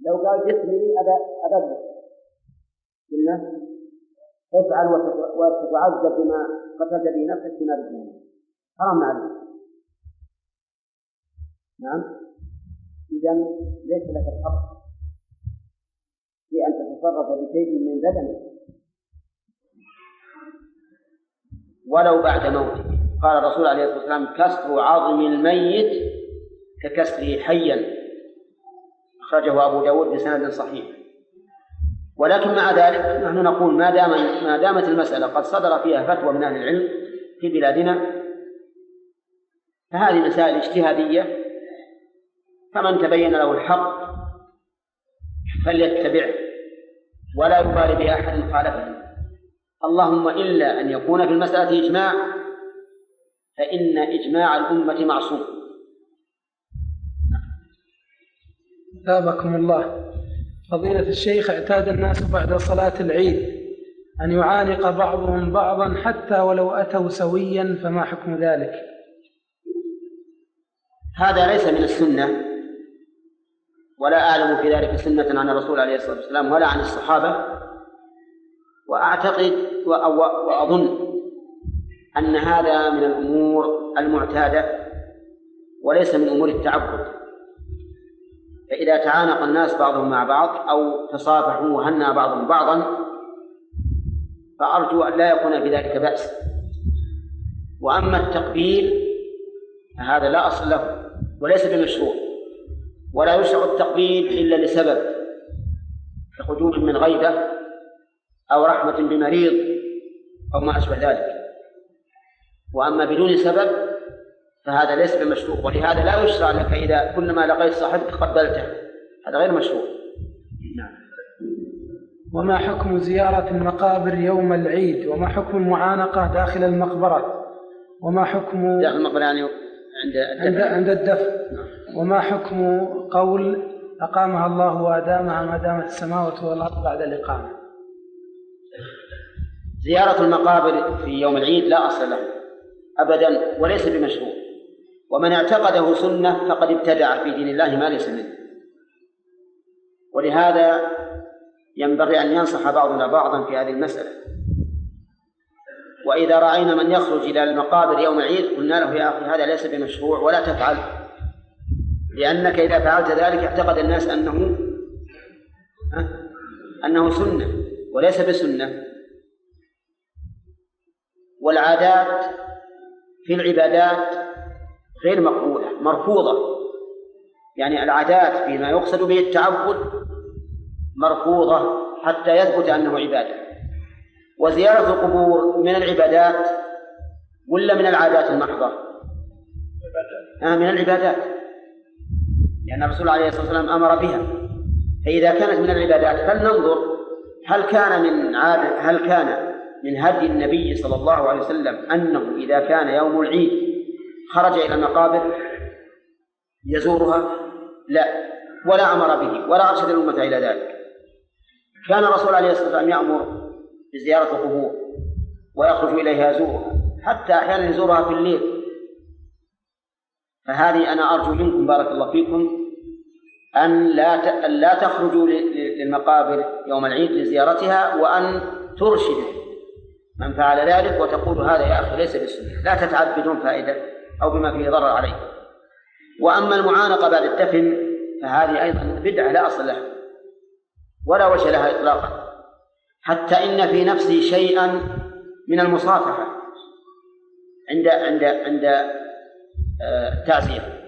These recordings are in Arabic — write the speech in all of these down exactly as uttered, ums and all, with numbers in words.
لو قال جسمي أبدل قلنا افعل وتعذب بما قتلت به نفسك في نار جهنم، حرام عليك. نعم، إذن ليس لك الحق في أن تتصرف بشيء من بدنك ولو بعد موته. قال الرسول عليه الصلاة والسلام: كسر عظم الميت ككسره حيا، أخرجه أبو داود بسند صحيح. ولكن مع ذلك نحن نقول ما دام ما دامت المسألة قد صدر فيها فتوى من أهل العلم في بلادنا، فهذه مسائل اجتهادية، فمن تبين له الحق فليتبعه ولا يبالي بأحد خالفه، اللهم إلا أن يكون في المسألة إجماع، فإن إجماع الأمة معصوم. ثابكم الله. فضيلة الشيخ، اعتاد الناس بعد صلاة العيد أن يعانق بعضهم بعضا حتى ولو أتوا سويا، فما حكم ذلك؟ هذا ليس من السنة، ولا أعلم في ذلك سنة عن الرسول عليه الصلاة والسلام ولا عن الصحابة، وأعتقد وأظن أن هذا من الأمور المعتادة وليس من أمور التعبد. فإذا تعانق الناس بعضهم مع بعض أو تصافحوا وهنأ بعضهم بعضا فأرجو أن لا يكون بذلك بأس. وأما التقبيل فهذا لا أصل له وليس بمشروع، ولا يشرع التقبيل إلا لسبب كخجول من غيبة أو رحمة بمريض أو ما أشبه ذلك. وأما بدون سبب فهذا ليس بمشروع، ولهذا لا يشرع لك إذا كلما لقيت صاحبك قبلته، هذا غير مشروع. نعم. وما حكم زيارة المقابر يوم العيد؟ وما حكم المعانقة داخل المقبرة؟ وما حكم داخل المقبرة يعني عند الدفن؟ عند الدفن. وما حكم قول أقامها الله وأدامها ما دامت السماوات والأرض بعد الإقامة؟ زيارة المقابر في يوم العيد لا أصل له أبدا وليس بمشروع، ومن اعتقده سنة فقد ابتدع في دين الله ما ليس منه. ولهذا ينبغي أن ينصح بعضنا بعضا في هذه المسألة. وإذا رأينا من يخرج إلى المقابر يوم العيد قلنا له: يا أخي هذا ليس بمشروع ولا تفعل، لأنك إذا فعلت ذلك اعتقد الناس أنه أنه سنة وليس بسنة. والعادات في العبادات غير مقبولة، مرفوضة. يعني العادات فيما يقصد به التعبد مرفوضة حتى يثبت أنه عبادة. وزيارة القبور من العبادات ولا من العادات المحضة؟ آه من العبادات، لأن الرسول عليه الصلاة والسلام أمر بها. فإذا كانت من العبادات فلننظر هل كان من عادة هل كان من هدي النبي صلى الله عليه وسلم أنه إذا كان يوم العيد خرج إلى المقابر يزورها؟ لا، ولا أمر به ولا أرشد الأمة إلى ذلك. كان الرسول عليه الصلاة والسلام يأمر بزيارة القبور ويخرج إليها يزورها، حتى أحيانا يزورها في الليل. فهذه أنا أرجو منكم بارك الله فيكم أن لا لا تخرجوا للمقابر يوم العيد لزيارتها، وأن ترشدوا من فعل ذلك وتقول: هذا يا أخي ليس بالسنة، لا تتعب بدون فائدة أو بما فيه ضرر عليه. وأما المعانقة بعد الدفن فهذه أيضا بدعة لا أصل لها ولا وجه لها إطلاقا، حتى إن في نفسي شيئا من المصافحة عند عند عند التعزية،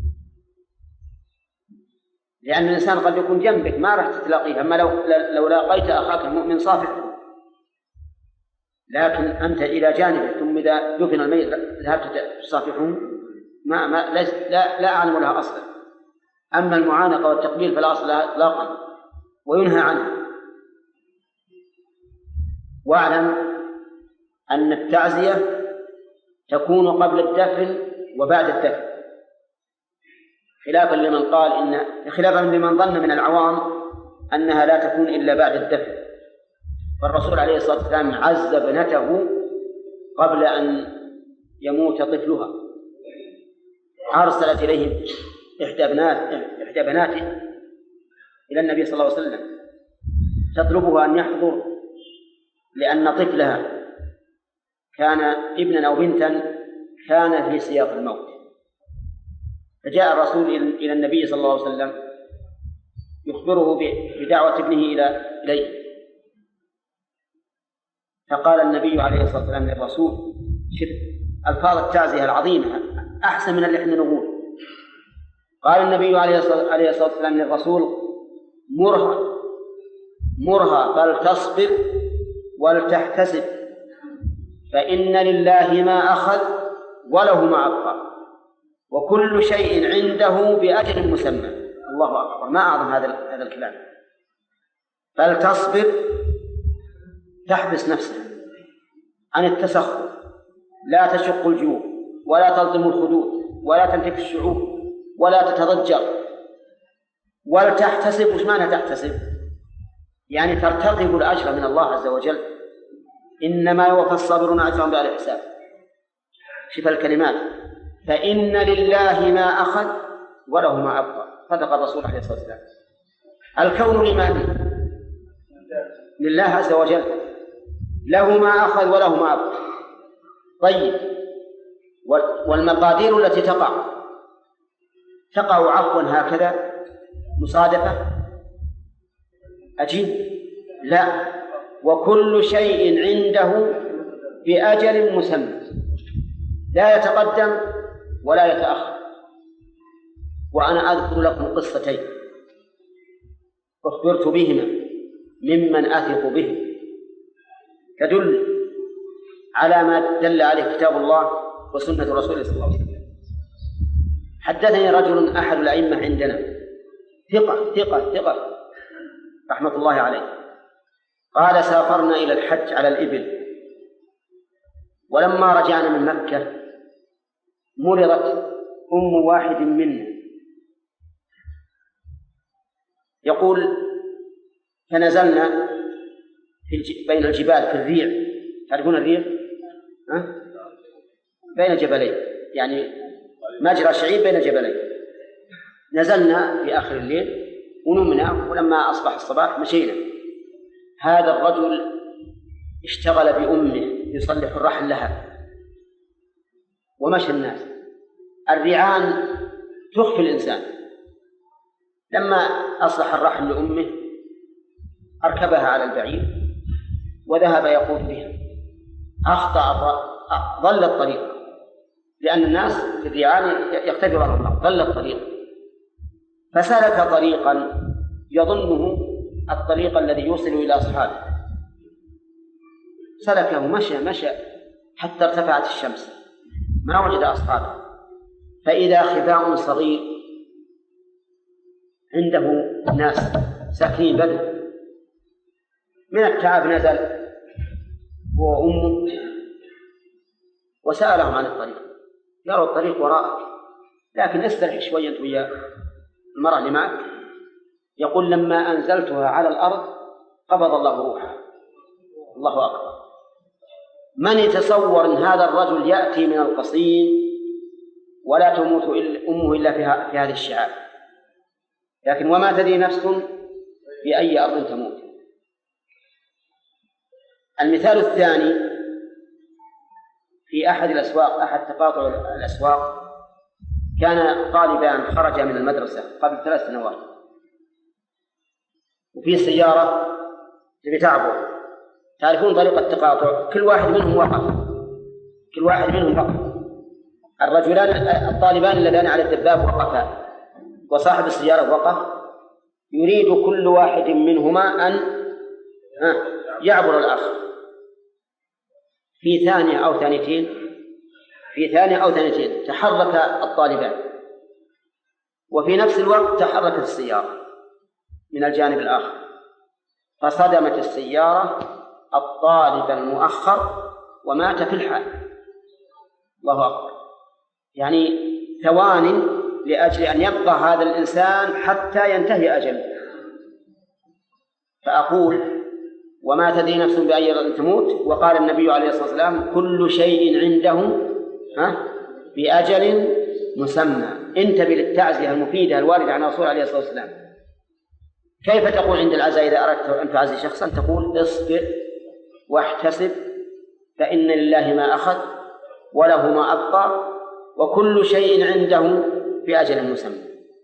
لأن الإنسان قد يكون جنبك ما راح تتلاقيه، أما لو لو لاقيت أخاك المؤمن صافحه. لكن أنت إلى جانبه ثم إذا دفن الميت ذهبت تصافحه، ما ما لا لا أعلم لها أصلا. أما المعانقة والتقبيل فلا أصل لها إطلاقا وينهى عنها. واعلم أن التعزية تكون قبل الدفن وبعد الدفن، خلافا لمن قال إن خلافا لمن ظن من العوام أنها لا تكون إلا بعد الدفن. فالرسول عليه الصلاة والسلام عز ابنته قبل أن يموت طفلها، أرسلت إليه إحدى بنات إحدى بناته إلى النبي صلى الله عليه وسلم تطلبه أن يحضر لأن طفلها كان ابنا أو بنتا كان في سياق الموت، فجاء الرسول إلى النبي صلى الله عليه وسلم يخبره بدعوة ابنه إليه، فقال النبي عليه الصلاة والسلام للرسول: شوف ألفاظ التعزية العظيمة أحسن من اللي احنا نقول. قال النبي عليه الصلاة والسلام للرسول: مرها مرها فلتصبر ولتحتسب، فإن لله ما أخذ وله ما أبقى، وكل شيء عنده بأجل مسمى. الله أكبر، ما أعظم هذا هذا الكلام. فلتصبر، تحبس نفسها عن التسخط، لا تشق الجيوب ولا تلطم الخدود ولا تنتف الشعوب ولا تتضجر، ولتحتسب. وش معنى تحتسب؟ يعني ترتقب الأجر من الله عز وجل، إنما يوفى الصابرون أجرهم بغير حساب. شوف الكلمات: فإن لله ما أخذ وله ما أبقى. صدق الرسول عليه الصلاة والسلام. الكون لمن؟ لله عز وجل، له ما أخذ وله ما أبقى. طيب، والمقادير التي تقع تقع عفوا هكذا مصادفة؟ أجيب: لا، وكل شيء عنده بأجل مسمى، لا يتقدم ولا يتأخر. وأنا أذكر لكم قصتين أخبرت بهما ممن أثق به، تدل على ما دل عليه كتاب الله وسنة رسوله صلى الله عليه وسلم. حدثني رجل أحد الأئمة عندنا، ثقة ثقة ثقة رحمة الله عليه، قال: سافرنا إلى الحج على الإبل، ولما رجعنا من مكة مرضت أم واحد منا. يقول: فنزلنا في الج... بين الجبال في الريع. تعرفون الريع؟ أه؟ بين جبلين، يعني مجرى شعيب بين جبلين. نزلنا في آخر الليل ونمنا، ولما أصبح الصباح مشينا. هذا الرجل اشتغل بأمه يصلح الرحل لها ومشى الناس. الريعان تخفي الإنسان. لما أصلح الرحل لأمه أركبها على البعير وذهب يقود بها. أخطأ، ضل الطريق، لأن الناس في الريعان يختبرون الله. ضل الطريق فسلك طريقا يظنه الطريق الذي يوصل إلى أصحابه، سلكه، مشى مشى حتى ارتفعت الشمس، ما وجد أصحابه، فإذا خباء صغير عنده ناس ساكنين بدو. من التعب نزل هو وأمه وسألهم عن الطريق. قالوا: الطريق وراءك، لكن استرح شوية أنت ويا المرأة اللي معك. يقول: لما أنزلتها على الأرض قبض الله روحها. الله أكبر. من يتصور أن هذا الرجل يأتي من القصيم ولا تموت أمه إلا في هذه الشعاب؟ لكن وما تدري نفس بأي أرض تموت. المثال الثاني في أحد الأسواق، أحد تقاطع الأسواق، كان طالبان خرجا من المدرسة قبل ثلاث سنوات، وفي سيارة تبي تعبر. تعرفون طريقة التقاطع، كل واحد منهم وقف كل واحد منهم وقف الرجلان الطالبان اللذان على الدباب وقفا، وصاحب السيارة وقف، يريد كل واحد منهما أن يعبر الآخر. في ثانية أو ثانيتين في ثانية أو ثانيتين تحرك الطالبان، وفي نفس الوقت تحركت السيارة من الجانب الآخر، فصدمت السيارة الطالب المؤخر ومات في الحال. الله أكبر. يعني ثوان لأجل أن يبقى هذا الإنسان حتى ينتهي أجله. فأقول: وما تدري نفس بأي أرض تموت. وقال النبي عليه الصلاة والسلام: كل شيء عنده ها بأجل مسمى. انتبه للتعزية المفيدة الواردة عن الرسول عليه الصلاة والسلام. كيف تقول عند العزاء إذا أردت أن تعزي شخصا؟ تقول اصبر واحتسب فإن لله ما أخذ وله ما أبقى وكل شيء عنده في أجل مسمى.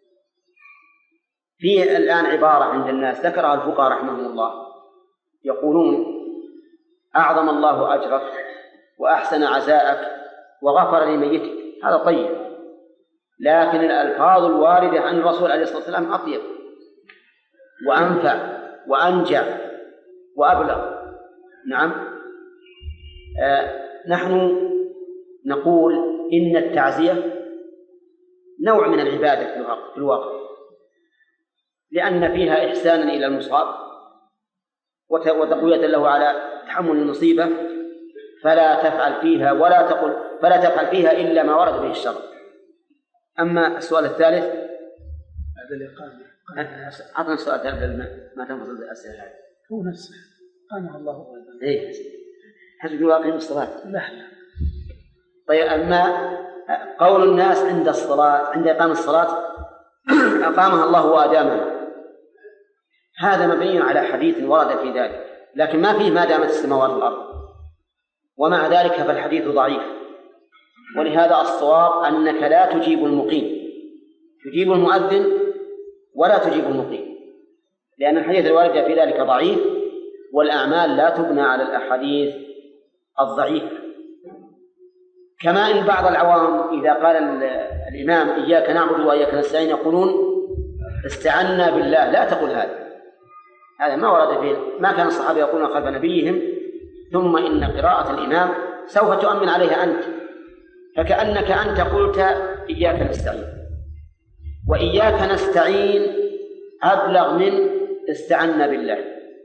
في الآن عبارة عند الناس ذكرها الفقهاء رحمهم الله، يقولون أعظم الله أجرك وأحسن عزاءك وغفر لميتك. هذا طيب، لكن الألفاظ الواردة عن الرسول عليه الصلاة والسلام أطيب وأنفع وأنجع وأبلغ. نعم. آه نحن نقول إن التعزية نوع من العبادة في الواقع، لأن فيها إحسانا إلى المصاب وتقوية له على تحمل المصيبة، فلا تفعل فيها ولا تقل فلا تفعل فيها إلا ما ورد به الشرع. أما السؤال الثالث هذا الإقامة. أعطنا السؤال الثالث ما تنفصل بالأسئلة هذه. هو نفسه قامه الله وأذن. إيه حسب واقيم الصلاة. لا لا. طيب، أما قول الناس عند الصلاة عند إقامة الصلاة أقامها الله وأدامها، هذا مبني على حديث ورد في ذلك، لكن ما فيه ما دامت السماوات والأرض، ومع ذلك فالحديث ضعيف. ولهذا الصواب أنك لا تجيب المقيم، تجيب المؤذن ولا تجيب المقيم، لأن الحديث الوارد في ذلك ضعيف، والأعمال لا تبنى على الأحاديث الضعيفة. كما إن بعض العوام إذا قال الإمام إياك نعبد وإياك نستعين يقولون استعنا بالله، لا تقول هذا، هذا ما ورد فيه، ما كان الصحابة يقولون خلف نبيهم ثم إن قراءة الإمام سوف تؤمن عليها أنت، فكأنك أنت قلت إياك نستعين، وإياك نستعين أبلغ من استعنا بالله.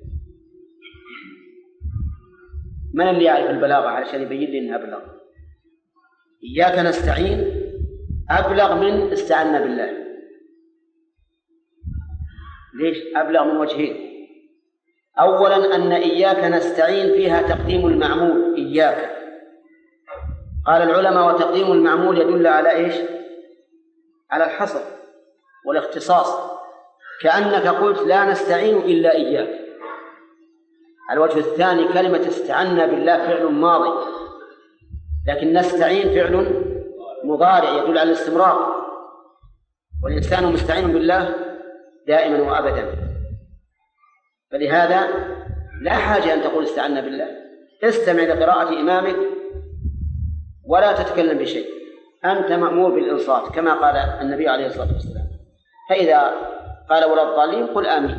من اللي يعرف البلاغة علشان يبين لي إنها أبلغ؟ إياك نستعين أبلغ من استعنا بالله. ليش؟ أبلغ من وجهين. أولا أن إياك نستعين فيها تقديم المعمول إياك، قال العلماء وتقديم المعمول يدل على إيش؟ على الحصر والاختصاص، كأنك قلت لا نستعين إلا إياك. الوجه الثاني كلمة استعنا بالله فعل ماضي، لكن نستعين فعل مضارع يدل على الاستمرار، والإنسان مستعين بالله دائما وأبدا، فلهذا لا حاجة أن تقول استعنا بالله، استمع لقراءة إمامك ولا تتكلم بشيء، أنت مأمور بالإنصات كما قال النبي عليه الصلاة والسلام، فإذا قال ولا الضالين قل آمين.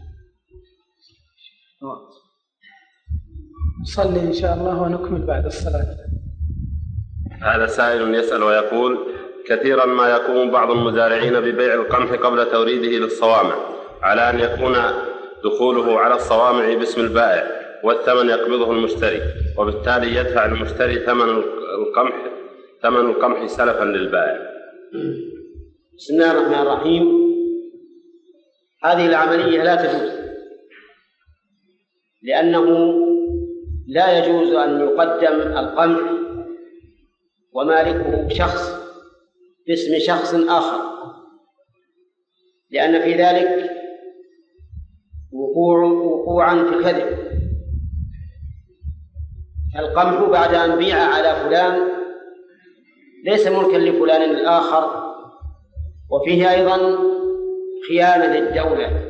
نصلي إن شاء الله ونكمل بعد الصلاة. هذا سائل يسأل ويقول: كثيرا ما يقوم بعض المزارعين ببيع القمح قبل توريده للصوامع على أن يكون دخوله على الصوامع باسم البائع والثمن يقبضه المشتري، وبالتالي يدفع المشتري ثمن القمح ثمن القمح سلفا للبائع. بسم الله الرحمن الرحيم. هذه العملية لا تجوز، لأنه لا يجوز أن يقدم القمح ومالكه شخص باسم شخص آخر، لأن في ذلك وقوع وقوعا في الكذب. القمح بعد أن بيع على فلان ليس ملكا لفلان الآخر، وفيه أيضا خيانة للدولة،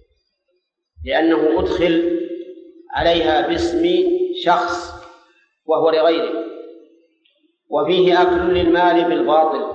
لأنه أدخل عليها باسم شخص وهو لغيره، وفيه أكل للمال بالباطل،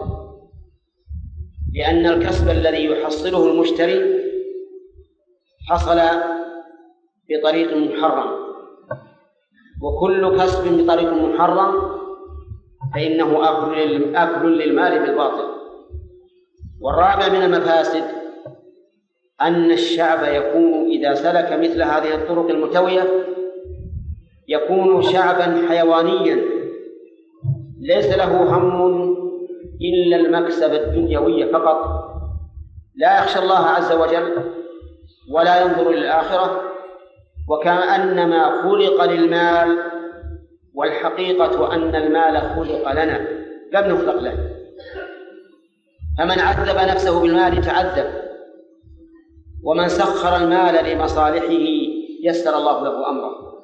لأن الكسب الذي يحصله المشتري حصل بطريق محرم، وكل كسب بطريق محرم فإنه أكل للمال بالباطل. والرابع من المفاسد أن الشعب يكون إذا سلك مثل هذه الطرق المتوية يكون شعبا حيوانيا ليس له هم إلا المكسب الدنيوي فقط، لا يخشى الله عز وجل ولا ينظر للآخرة، وكأنما خلق للمال، والحقيقة أن المال خلق لنا لم نخلق له. فمن عذب نفسه بالمال تعذب، ومن سخر المال لمصالحه يسر الله له أمره.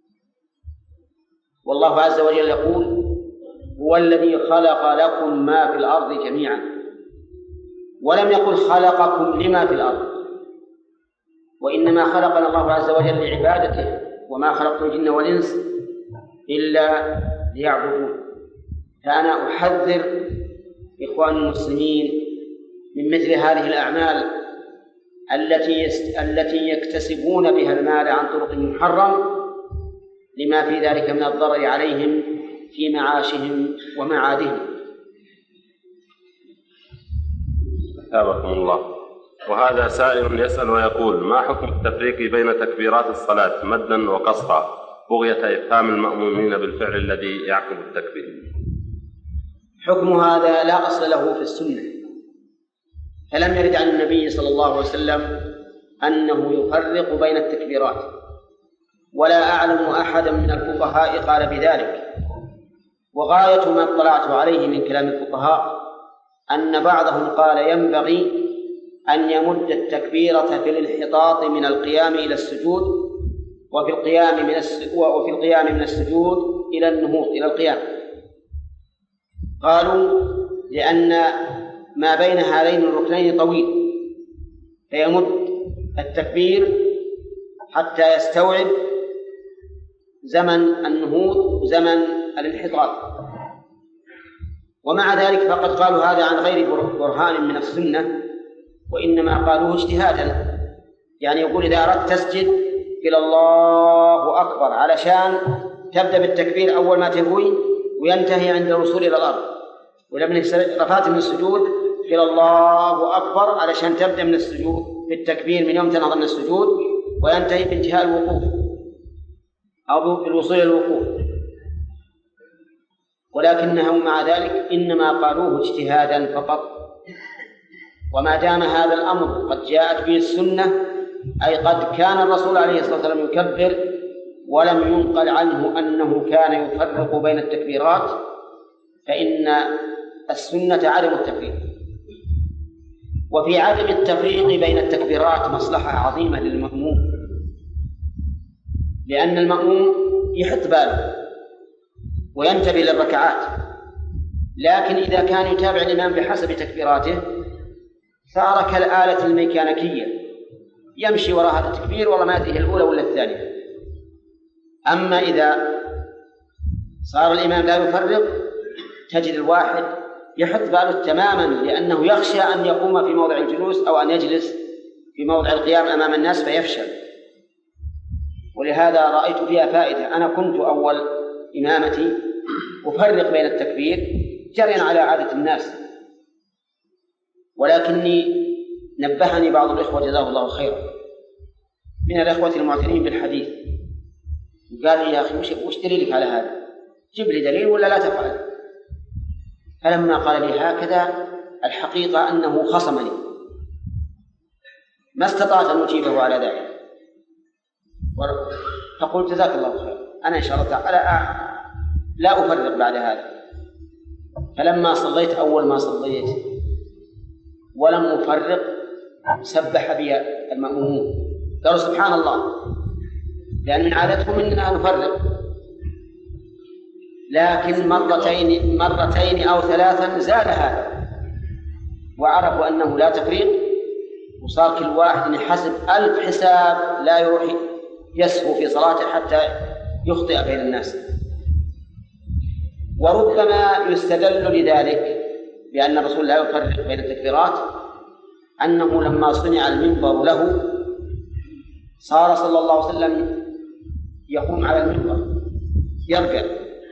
والله عز وجل يقول: هو الذي خلق لكم ما في الأرض جميعا، ولم يقل خلقكم لما في الأرض، وإنما خلقنا الله عز وجل لعبادته، وما خلقت الجن والإنس إلا ليعبدون. فأنا أحذر إخوان المسلمين من مثل هذه الأعمال التي التي يكتسبون بها المال عن طرق محرم، لما في ذلك من الضرر عليهم في معاشهم ومعادهم. أثابكم الله. وهذا سائل يسأل ويقول: ما حكم التفريق بين تكبيرات الصلاة مدا وقصرا بغية إفهام المأمومين بالفعل الذي يعقب التكبير؟ حكم هذا لا أصل له في السنة، فلم يرد عن النبي صلى الله عليه وسلم أنه يفرق بين التكبيرات، ولا أعلم أحدا من الفقهاء قال بذلك. وغاية ما اطلعت عليه من كلام الفقهاء أن بعضهم قال ينبغي أن يمد التكبيرة في الانحطاط من القيام إلى السجود، وفي القيام من وفي القيام من السجود إلى النهوض إلى القيام. قالوا لأن ما بين هذين الركنين طويل، فيمد التكبير حتى يستوعب زمن النهوض وزمن الانحطاط. ومع ذلك فقد قالوا هذا عن غير برهان من السنة، وإنما قالوه اجتهادا. يعني يقول إذا أردت تسجد قل الله أكبر علشان تبدأ بالتكبير أول ما تهوي وينتهي عند الوصول إلى الأرض، ولما رفعت من السجود قل الله أكبر علشان تبدأ من السجود بالتكبير من يوم تنهض من السجود وينتهي بانتهاء الوقوف أو بالوصول إلى الوقوف. ولكنهم مع ذلك إنما قالوه اجتهادا فقط. وما دام هذا الأمر قد جاءت به السنة، أي قد كان الرسول عليه الصلاة والسلام يكبر ولم ينقل عنه أنه كان يفرق بين التكبيرات، فإن السنة عدم التفريق. وفي عدم التفريق بين التكبيرات مصلحة عظيمة للمأموم، لأن المأموم يحط باله وينتبه للركعات، لكن إذا كان يتابع الإمام بحسب تكبيراته صار كالآلة الميكانيكية يمشي وراء هذا التكبير والله ما يدري الأولى ولا الثانية. أما إذا صار الإمام لا يفرق تجد الواحد يحط باله تماما، لأنه يخشى أن يقوم في موضع الجلوس أو أن يجلس في موضع القيام أمام الناس فيفشل. ولهذا رأيت فيها فائدة. أنا كنت أول إمامتي أفرق بين التكبير جريا على عادة الناس، ولكني نبهني بعض الإخوة جزاه الله خيرا من الإخوة المعتنين بالحديث، قال لي يا أخي وش دليلك على هذا؟ جيب لي دليل ولا لا تفعل. فلما قال لي هكذا الحقيقة أنه خصمني، ما استطعت أن أجيبه على ذلك، فقلت جزاك الله خير، أنا إن شاء الله تعالى لا أفرق بعد هذا. فلما صليت أول ما صليت ولم أفرق سبح بي المأمومون، قالوا سبحان الله، لأن من عادتهم أننا نفرق. لكن مرتين مرتين أو ثلاثا زاد هذا وعرفوا أنه لا تفريق، وصار كل واحد يحسب ألف حساب لا يروح يسهو في صلاته حتى يخطئ بين الناس. وربما يستدل لذلك بأن الرسول لا يفرق بين التكبيرات أنه لما صنع المنبر له صار صلى الله عليه وسلم يقوم على المنبر يركع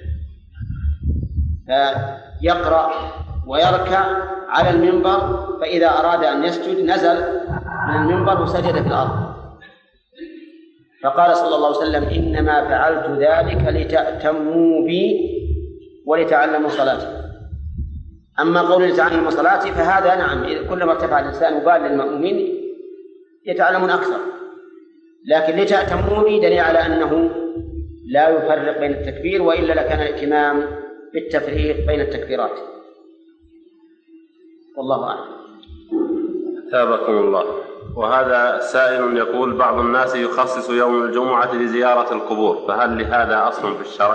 فيقرأ ويركع على المنبر، فإذا أراد أن يسجد نزل من المنبر وسجد في الأرض. فقال صلى الله عليه وسلم إنما فعلت ذلك لتأتموا بي ولتعلموا صلاتي. أما قول لتعلموا صلاتي فهذا نعم، كلما ارتفع الإنسان وقال للمؤمنين يتعلمون أكثر، لكن لتأتموا بي دليل على أنه لا يفرق بين التكبير، وإلا لكان الاهتمام بالتفريق بين التكبيرات. والله أعلم. ثابكم الله. وهذا سائل يقول بعض الناس يخصص يوم الجمعة لزيارة القبور، فهل لهذا أصل في الشرع؟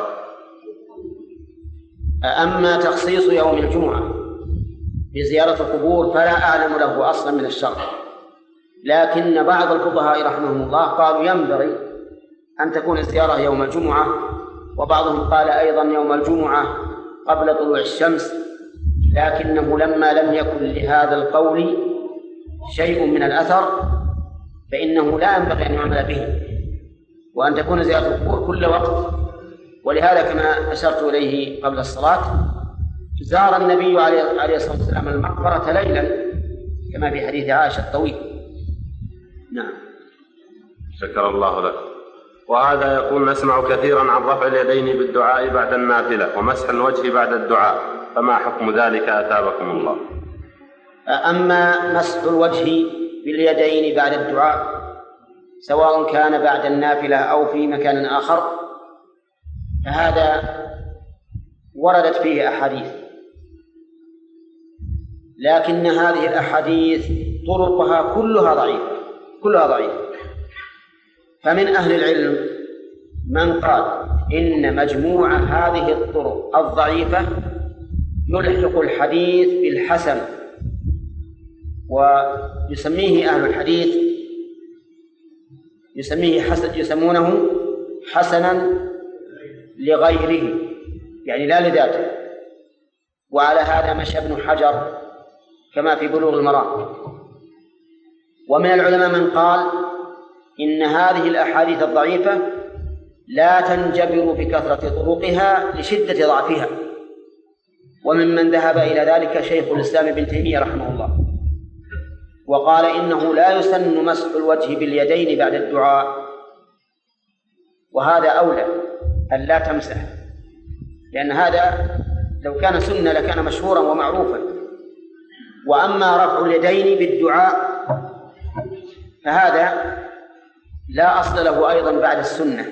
أما تخصيص يوم الجمعة بزيارة القبور فلا أعلم له أصلا من الشرع، لكن بعض الفقهاء رحمهم الله قالوا ينبغي أن تكون الزيارة يوم الجمعة، وبعضهم قال أيضا يوم الجمعة قبل طلوع الشمس، لكنه لما لم يكن لهذا القول شيء من الأثر فإنه لا ينبغي أن يعمل به، وأن تكون زيارة القبور كل وقت. ولهذا كما أشرت إليه قبل الصلاة زار النبي عليه الصلاة والسلام المقبرة ليلا كما في حديث عائشة الطويل. نعم. شكر الله لك. وهذا يقول نسمع كثيرا عن رفع اليدين بالدعاء بعد النافلة ومسح الوجه بعد الدعاء، فما حكم ذلك أثابكم الله؟ أما مسح الوجه باليدين بعد الدعاء سواء كان بعد النافلة أو في مكان آخر فهذا وردت فيه أحاديث، لكن هذه الأحاديث طرقها كلها ضعيفة كلها ضعيفة. فمن أهل العلم من قال إن مجموع هذه الطرق الضعيفة يلحق الحديث بالحسن، ويسميه أهل الحديث يسميه حسن يسمونه حسنا لغيره، يعني لا لذاته. وعلى هذا مشى ابن حجر كما في بلوغ المرام. ومن العلماء من قال إن هذه الأحاديث الضعيفة لا تنجبر بكثرة طرقها لشدة ضعفها، وممن ذهب إلى ذلك شيخ الإسلام ابن تيمية رحمه الله، وقال إنه لا يسن مسح الوجه باليدين بعد الدعاء، وهذا أولى أن لا تمسح، لأن هذا لو كان سنة لكان مشهورا ومعروفا. وأما رفع اليدين بالدعاء فهذا لا أصل له أيضا بعد السنة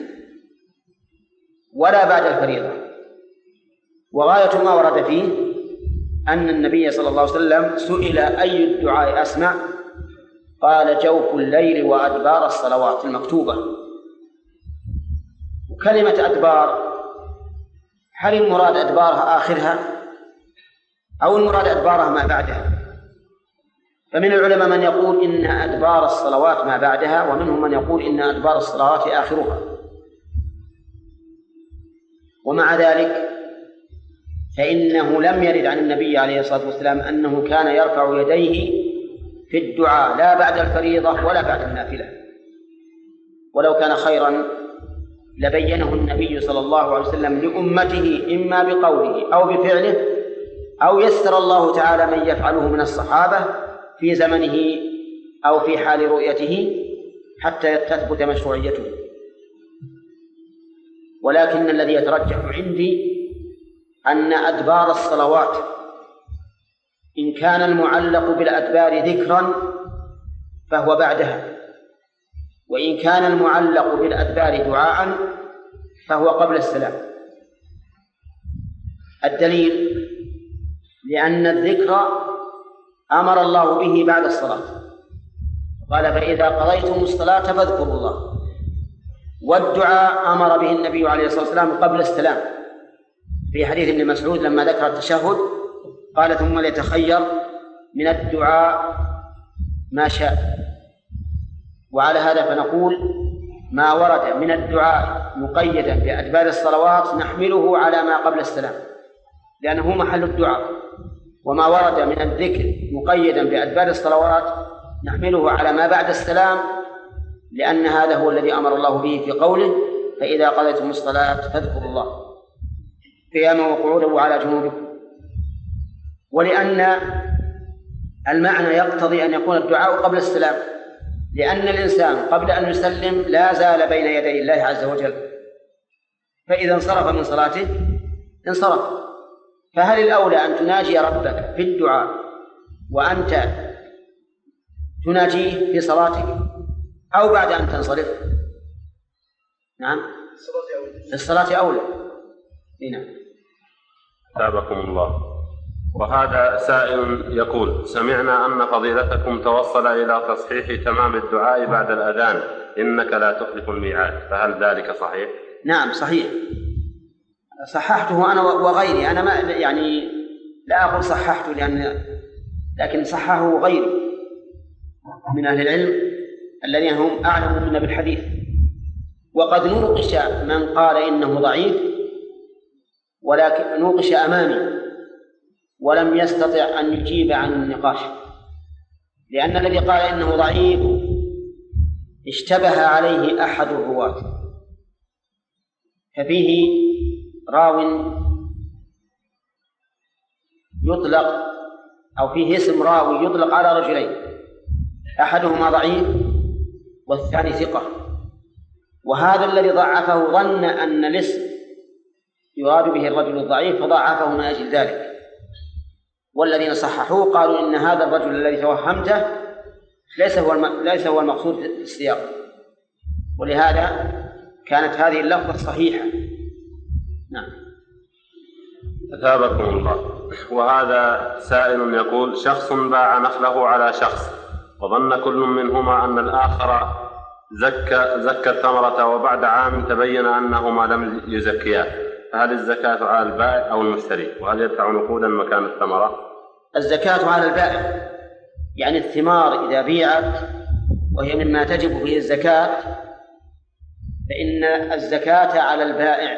ولا بعد الفريضة. وغاية ما ورد فيه أن النبي صلى الله عليه وسلم سئل أي الدعاء أسمع، قال جوف الليل وأدبار الصلوات المكتوبة. وكلمة أدبار هل المراد أدبارها آخرها أو المراد أدبارها ما بعدها؟ فمن العلماء من يقول إن أدبار الصلوات ما بعدها، ومنهم من يقول إن أدبار الصلوات آخرها. ومع ذلك فإنه لم يرد عن النبي عليه الصلاة والسلام أنه كان يرفع يديه في الدعاء لا بعد الفريضة ولا بعد النافلة، ولو كان خيرا لبينه النبي صلى الله عليه وسلم لأمته إما بقوله أو بفعله، أو يسر الله تعالى من يفعله من الصحابة في زمنه أو في حال رؤيته حتى تثبت مشروعيته. ولكن الذي يترجح عندي أن أدبار الصلوات إن كان المعلق بالأدبار ذكرا فهو بعدها، وإن كان المعلق بالأدبار دعاء فهو قبل السلام. الدليل لأن الذكر أمر الله به بعد الصلاة، قال فإذا قضيتم الصلاة فاذكروا الله، والدعاء أمر به النبي عليه الصلاة والسلام قبل السلام في حديث ابن مسعود لما ذكر التشهد قال ثم ليتخير من الدعاء ما شاء. وعلى هذا فنقول ما ورد من الدعاء مقيدا بأدبار الصلوات نحمله على ما قبل السلام لأنه محل الدعاء، وما ورد من الذكر مقيدا بأدبار الصلوات نحمله على ما بعد السلام، لأن هذا هو الذي أمر الله به في قوله فإذا قضيتم الصلاة فاذكروا الله قياما وقعودا وعلى جنوبكم. ولأن المعنى يقتضي أن يكون الدعاء قبل السلام، لأن الإنسان قبل أن يسلم لا زال بين يدي الله عز وجل، فإذا انصرف من صلاته انصرف. فهل الأولى أن تناجي ربك في الدعاء وأنت تناجيه في صلاتك أو بعد أن تنصرف؟ نعم في الصلاة أولى. نعم. تابكم الله. وهذا سائل يقول: سمعنا أن فضيلتكم توصل إلى تصحيح تمام الدعاء بعد الأذان إنك لا تخلف الميعاد، فهل ذلك صحيح؟ نعم صحيح، صححته أنا وغيري. أنا ما يعني لا أقول صححته لأن لكن صححه غيري من أهل العلم الذين هم أعلم منا بالحديث. وقد نوقش من قال إنه ضعيف، ولكن نوقش أمامي ولم يستطع أن يجيب عن النقاش، لأن الذي قال إنه ضعيف اشتبه عليه أحد الرواة، ففيه راو يطلق أو فيه اسم راوي يطلق على رجلين، أحدهما ضعيف والثاني ثقة، وهذا الذي ضعفه ظن أن الاسم يراد به الرجل الضعيف فضعفه من أجل ذلك، والذين صححوه قالوا إن هذا الرجل الذي توهمته ليس هو الم... ليس هو المقصود في السياق، ولهذا كانت هذه اللفظة صحيحة. نعم. أثابكم الله. وهذا سائل يقول: شخص باع نخله على شخص وظن كل منهما أن الآخر زكى زكى الثمرة، وبعد عام تبين أنهما لم يزكيا، فهل الزكاة على البائع أو المشتري؟ وهل يدفع نقودا مكان الثمرة؟ الزكاة على البائع، يعني الثمار إذا بيعت وهي مما تجب فيه الزكاة فإن الزكاة على البائع،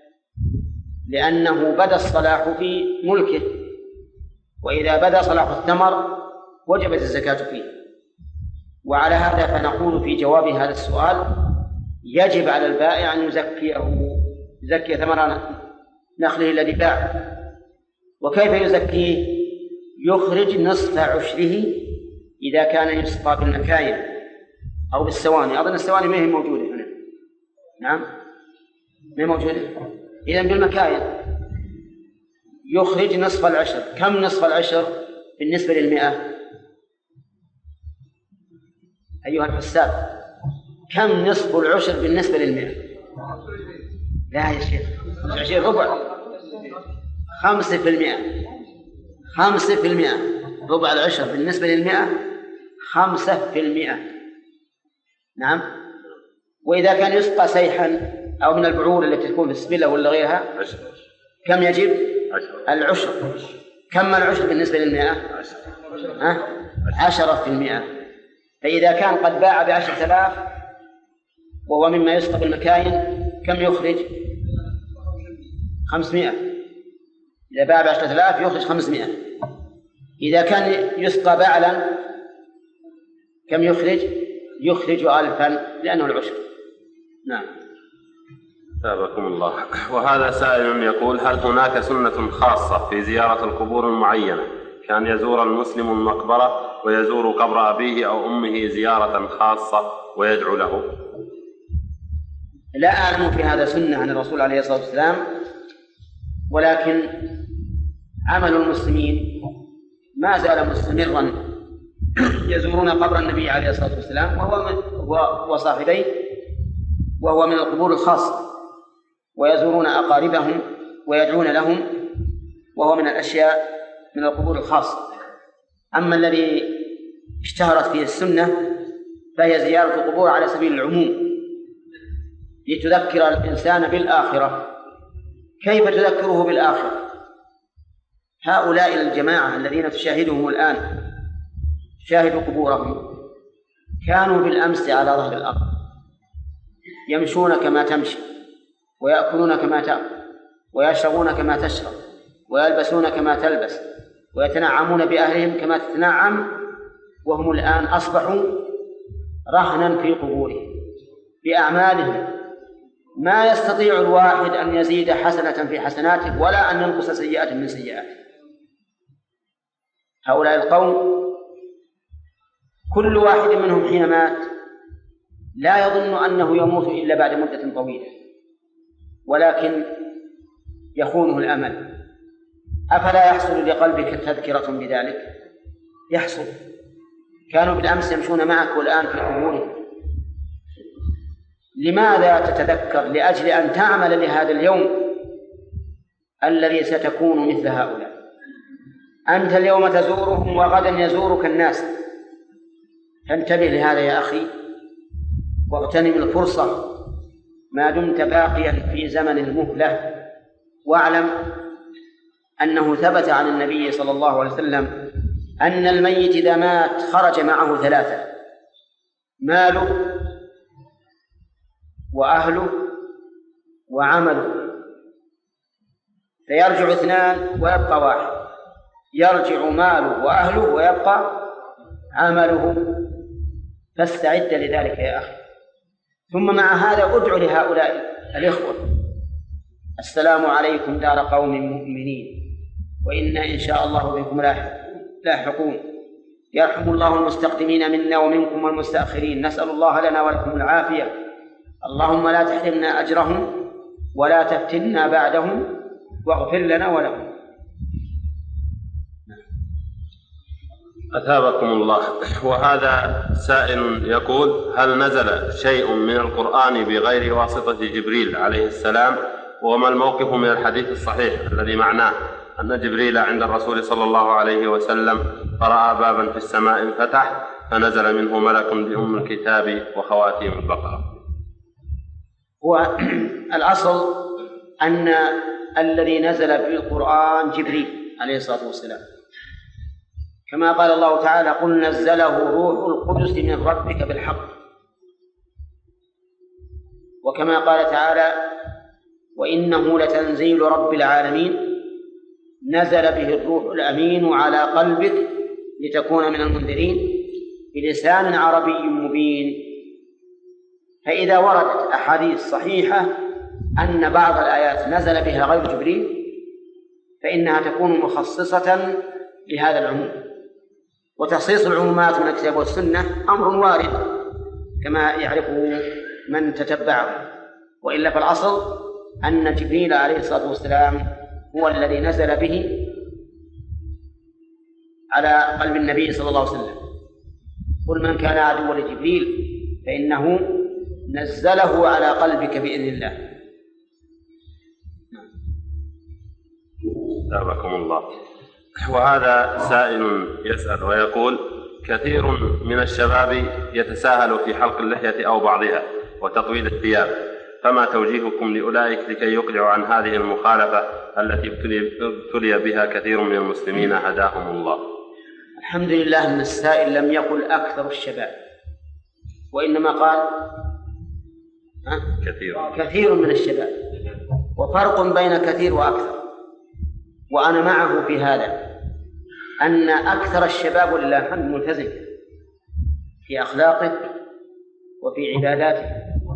لأنه بدا الصلاح في ملكه، وإذا بدا صلاح الثمر وجبت الزكاة فيه. وعلى هذا فنقول في جواب هذا السؤال: يجب على البائع أن يزكيه يزكي ثمر نخله الذي باع. وكيف يزكيه؟ يخرج نصف عشره إذا كان يسقى بالمكاين أو بالسواني. أظن السواني ما هي موجودة هنا. نعم ما هي موجودة. إذن بالمكاين يخرج نصف العشر. كم نصف العشر بالنسبة للمئة أيها الحساب؟ كم نصف العشر بالنسبة للمئة؟ لا يا شيخ، عشرين ربع. خمسة في المئة خمسة في المئة ربع العشر بالنسبة للمئة خمسة في المئة. نعم. وإذا كان يسقى سيحا أو من البعور التي تكون في السبلة ولا غيرها كم يجب؟ العشر. كم العشر بالنسبة للمئة؟ ها؟ عشرة في المئة. فإذا كان قد باع بعشرة آلاف وهو مما يسقى بالمكاين كم يخرج؟ خمسمائة. إذا باع بعشرة آلاف يخرج خمسمائة. إذا كان يسقى بعلا كم يخرج؟ يخرج ألفا لأنه العشر. نعم. أثابكم الله. وهذا سائل يقول: هل هناك سنة خاصة في زيارة القبور المعينة، كان يزور المسلم المقبرة ويزور قبر أبيه أو أمه زيارة خاصة ويدعو له؟ لا أعلم في هذا سنة عن الرسول عليه الصلاة والسلام، ولكن عمل المسلمين ما زال مستمرا، يزورون قبر النبي عليه الصلاة والسلام وهو وصاحبيه، وهو من القبور الخاصة، ويزورون أقاربهم ويدعون لهم، وهو من الأشياء من القبور الخاصة. أما الذي اشتهرت فيه السنة فهي زيارة القبور على سبيل العموم لتذكر الإنسان بالآخرة. كيف تذكره بالآخرة؟ هؤلاء الجماعة الذين تشاهدهم الآن، شاهدوا قبورهم، كانوا بالأمس على ظهر الأرض يمشون كما تمشي، ويأكلون كما تأكل، ويشربون كما تشرب، ويلبسون كما تلبس، ويتنعمون بأهلهم كما تتنعم، وهم الآن أصبحوا رهنا في قبورهم بأعمالهم. ما يستطيع الواحد أن يزيد حسنة في حسناته ولا أن ينقص سيئة من سيئاته. هؤلاء القوم كل واحد منهم حين مات لا يظن أنه يموت إلا بعد مدة طويلة، ولكن يخونه الأمل. أفلا يحصل لقلبك تذكرة بذلك؟ يحصل. كانوا بالأمس يمشون معك والآن في قبورهم. لماذا تتذكر؟ لأجل أن تعمل لهذا اليوم الذي ستكون مثل هؤلاء. أنت اليوم تزورهم وغدا يزورك الناس، فانتبه لهذا يا أخي واغتنم الفرصة ما دمت باقيا في زمن المهلة، واعلم أنه ثبت عن النبي صلى الله عليه وسلم أن الميت إذا مات خرج معه ثلاثة: ماله وأهله وعمله، فيرجع اثنان ويبقى واحد، يرجع ماله وأهله ويبقى عمله، فاستعد لذلك يا أخي. ثم مع هذا أدعو لهؤلاء الإخوة: السلام عليكم دار قوم مؤمنين وإنا إن شاء الله بكم لاحقون، يرحم الله المستقدمين منا ومنكم والمستأخرين، نسأل الله لنا ولكم العافية، اللهم لا تحرمنا أجرهم ولا تفتنا بعدهم واغفر لنا ولهم. أثابكم الله. وهذا سائل يقول: هل نزل شيء من القرآن بغير واسطة جبريل عليه السلام؟ وما الموقف من الحديث الصحيح الذي معناه أن جبريل عند الرسول صلى الله عليه وسلم فرأى بابا في السماء انفتح فنزل منه ملك بأم الكتاب وخواتيم البقرة؟ والأصل أن الذي نزل في القرآن جبريل عليه الصلاة والسلام، كما قال الله تعالى: قل نزله روح القدس من ربك بالحق، وكما قال تعالى: وإنه لتنزيل رب العالمين نزل به الروح الأمين على قلبك لتكون من المنذرين بلسان عربي مبين. فإذا وردت أحاديث صحيحة أن بعض الآيات نزل بها غير جبريل فإنها تكون مخصصة لهذا العموم، وتخصيص العمومات من الكتاب والسنة أمر وارد كما يعرفه من تتبعه، وإلا فالأصل أن جبريل عليه الصلاة والسلام هو الذي نزل به على قلب النبي صلى الله عليه وسلم. قل من كان عدوا لجبريل فإنه نزله على قلبك بإذن الله. أثابكم الله. وهذا سائل يسأل ويقول: كثير من الشباب يتساهل في حلق اللحية أو بعضها وتطويل الثياب، فما توجيهكم لأولئك لكي يقلعوا عن هذه المخالفة التي ابتلي بها كثير من المسلمين هداهم الله؟ الحمد لله أن السائل لم يقل أكثر الشباب، وإنما قال كثير كثير من الشباب، وفرق بين كثير وأكثر، وأنا معه في هذا، أن أكثر الشباب لله الحمد ملتزم في أخلاقه وفي عباداته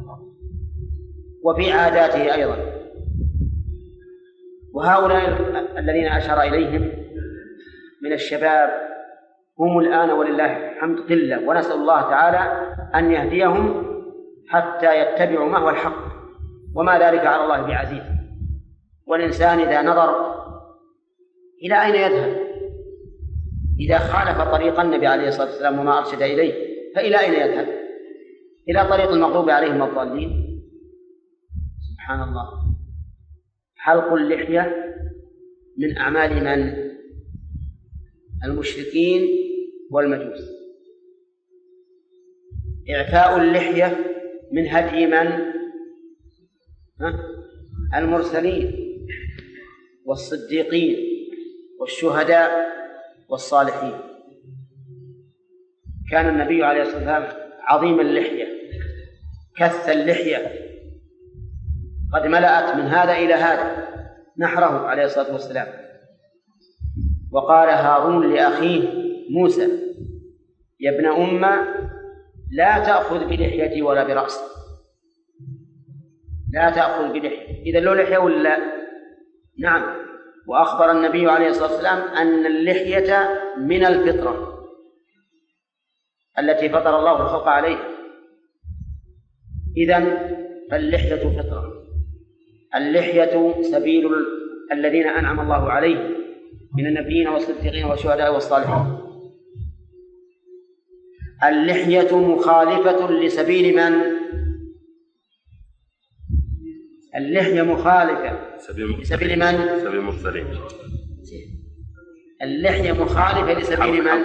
وفي عاداته أيضا، وهؤلاء الذين أشار إليهم من الشباب هم الآن ولله الحمد قلة، ونسأل الله تعالى أن يهديهم حتى يتبعوا ما هو الحق، وما ذلك على الله بعزيز. والإنسان إذا نظر إلى أين يذهب، إذا خالف طريق النبي عليه الصلاة والسلام وما أرشد إليه فإلى أين يذهب؟ إلى طريق المغضوب عليهم الضالين. سبحان الله. حلق اللحية من أعمال من؟ المشركين والمجوس. إعفاء اللحية من هدي من؟ المرسلين والصديقين والشهداء والصالحين. كان النبي عليه الصلاة والسلام عظيم اللحية، كث اللحية، قد ملأت من هذا إلى هذا نحره عليه الصلاة والسلام. وقال هارون لأخيه موسى: يا ابن أمة لا تأخذ بلحيتي ولا برأسي، لا تأخذ بلحيتي. إذا له لحية ولا؟ نعم. وأخبر النبي عليه الصلاة والسلام أن اللحية من الفطرة التي فطر الله الخلق عليها. إذن فاللحية فطرة، اللحية سبيل الذين أنعم الله عليهم من النبيين والصديقين والشهداء والصالحين. اللحية مخالفة لسبيل من؟ اللحية مخالفة لسبيل من؟ سبيل المرسلين. اللحية مخالفة لسبيل من؟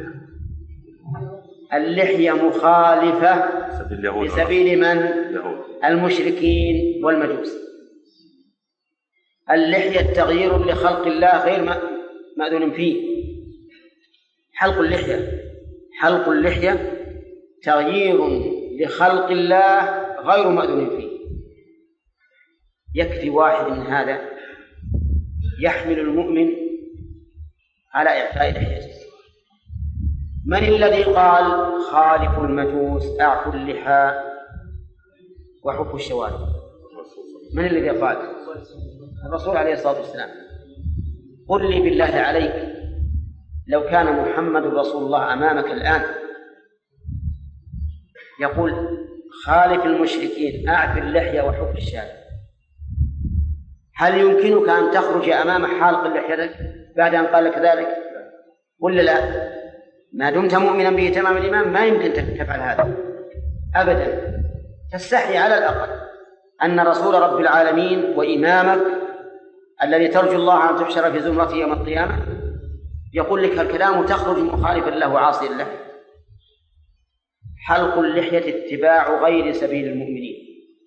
اللحية مخالفة لسبيل من؟ المشركين والمجوس. اللحية تغيير لخلق الله غير مأذون فيه. حلق اللحية حلق اللحية تغيير لخلق الله غير مأذون فيه. يكفي واحد من هذا يحمل المؤمن على إعفاء لحيته. من الذي قال خالفوا المجوس أعفوا اللحى وحفوا الشوارب؟ من الذي قال؟ الرسول عليه الصلاة والسلام. قل لي بالله عليك لو كان محمد رسول الله أمامك الآن يقول خالف المشركين أعف اللحية وحف الشارب، هل يمكنك أن تخرج أمام حالق اللحية بعد أن قال لك ذلك؟ ولا لا؟ ما دمت مؤمنا به تمام الإيمان ما يمكن تفعل هذا أبدا. تستحي على الأقل أن رسول رب العالمين وإمامك الذي ترجو الله أن تحشر في زمرته يوم القيامة يقول لك الكلام تخرج مخالفا له عاصيا له. حلق اللحية اتباع غير سبيل المؤمنين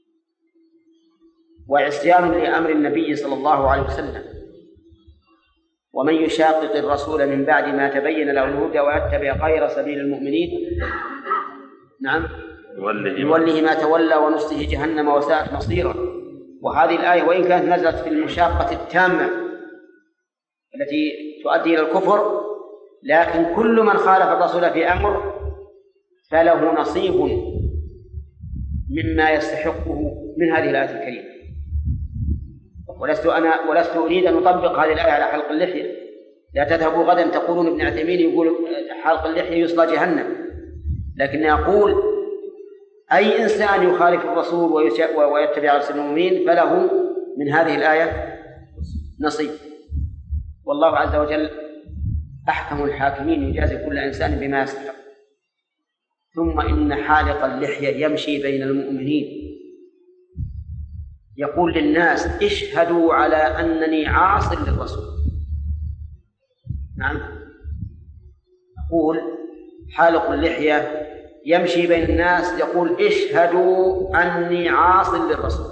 وعصيان لأمر النبي صلى الله عليه وسلم. ومن يشاقق الرسول من بعد ما تبين له الهدى ويتبع غير سبيل المؤمنين نعم يوله ما تولى ونصله جهنم وساءت مصيرا. وهذه الآية وإن كانت نزلت في المشاقة التامة التي تؤدي إلى الكفر، لكن كل من خالف الرسول في أمر فله نصيب مما يستحقه من هذه الآية الكريمة. ولست أنا ولست أريد أن أطبق هذه الآية على حلق اللحية. لا تذهبوا غدا تقولون ابن عثيمين يقول حلق اللحية يصلى جهنم، لكن أقول أي إنسان يخالف الرسول ويتبع رسول المؤمنين فله من هذه الآية نصيب. والله عز وجل أحكم الحاكمين يجازي كل إنسان بما يستحق. ثم إن حالق اللحية يمشي بين المؤمنين يقول للناس اشهدوا على أنني عاص للرسول. نعم أقول حالق اللحية يمشي بين الناس يقول اشهدوا أني عاص للرسول.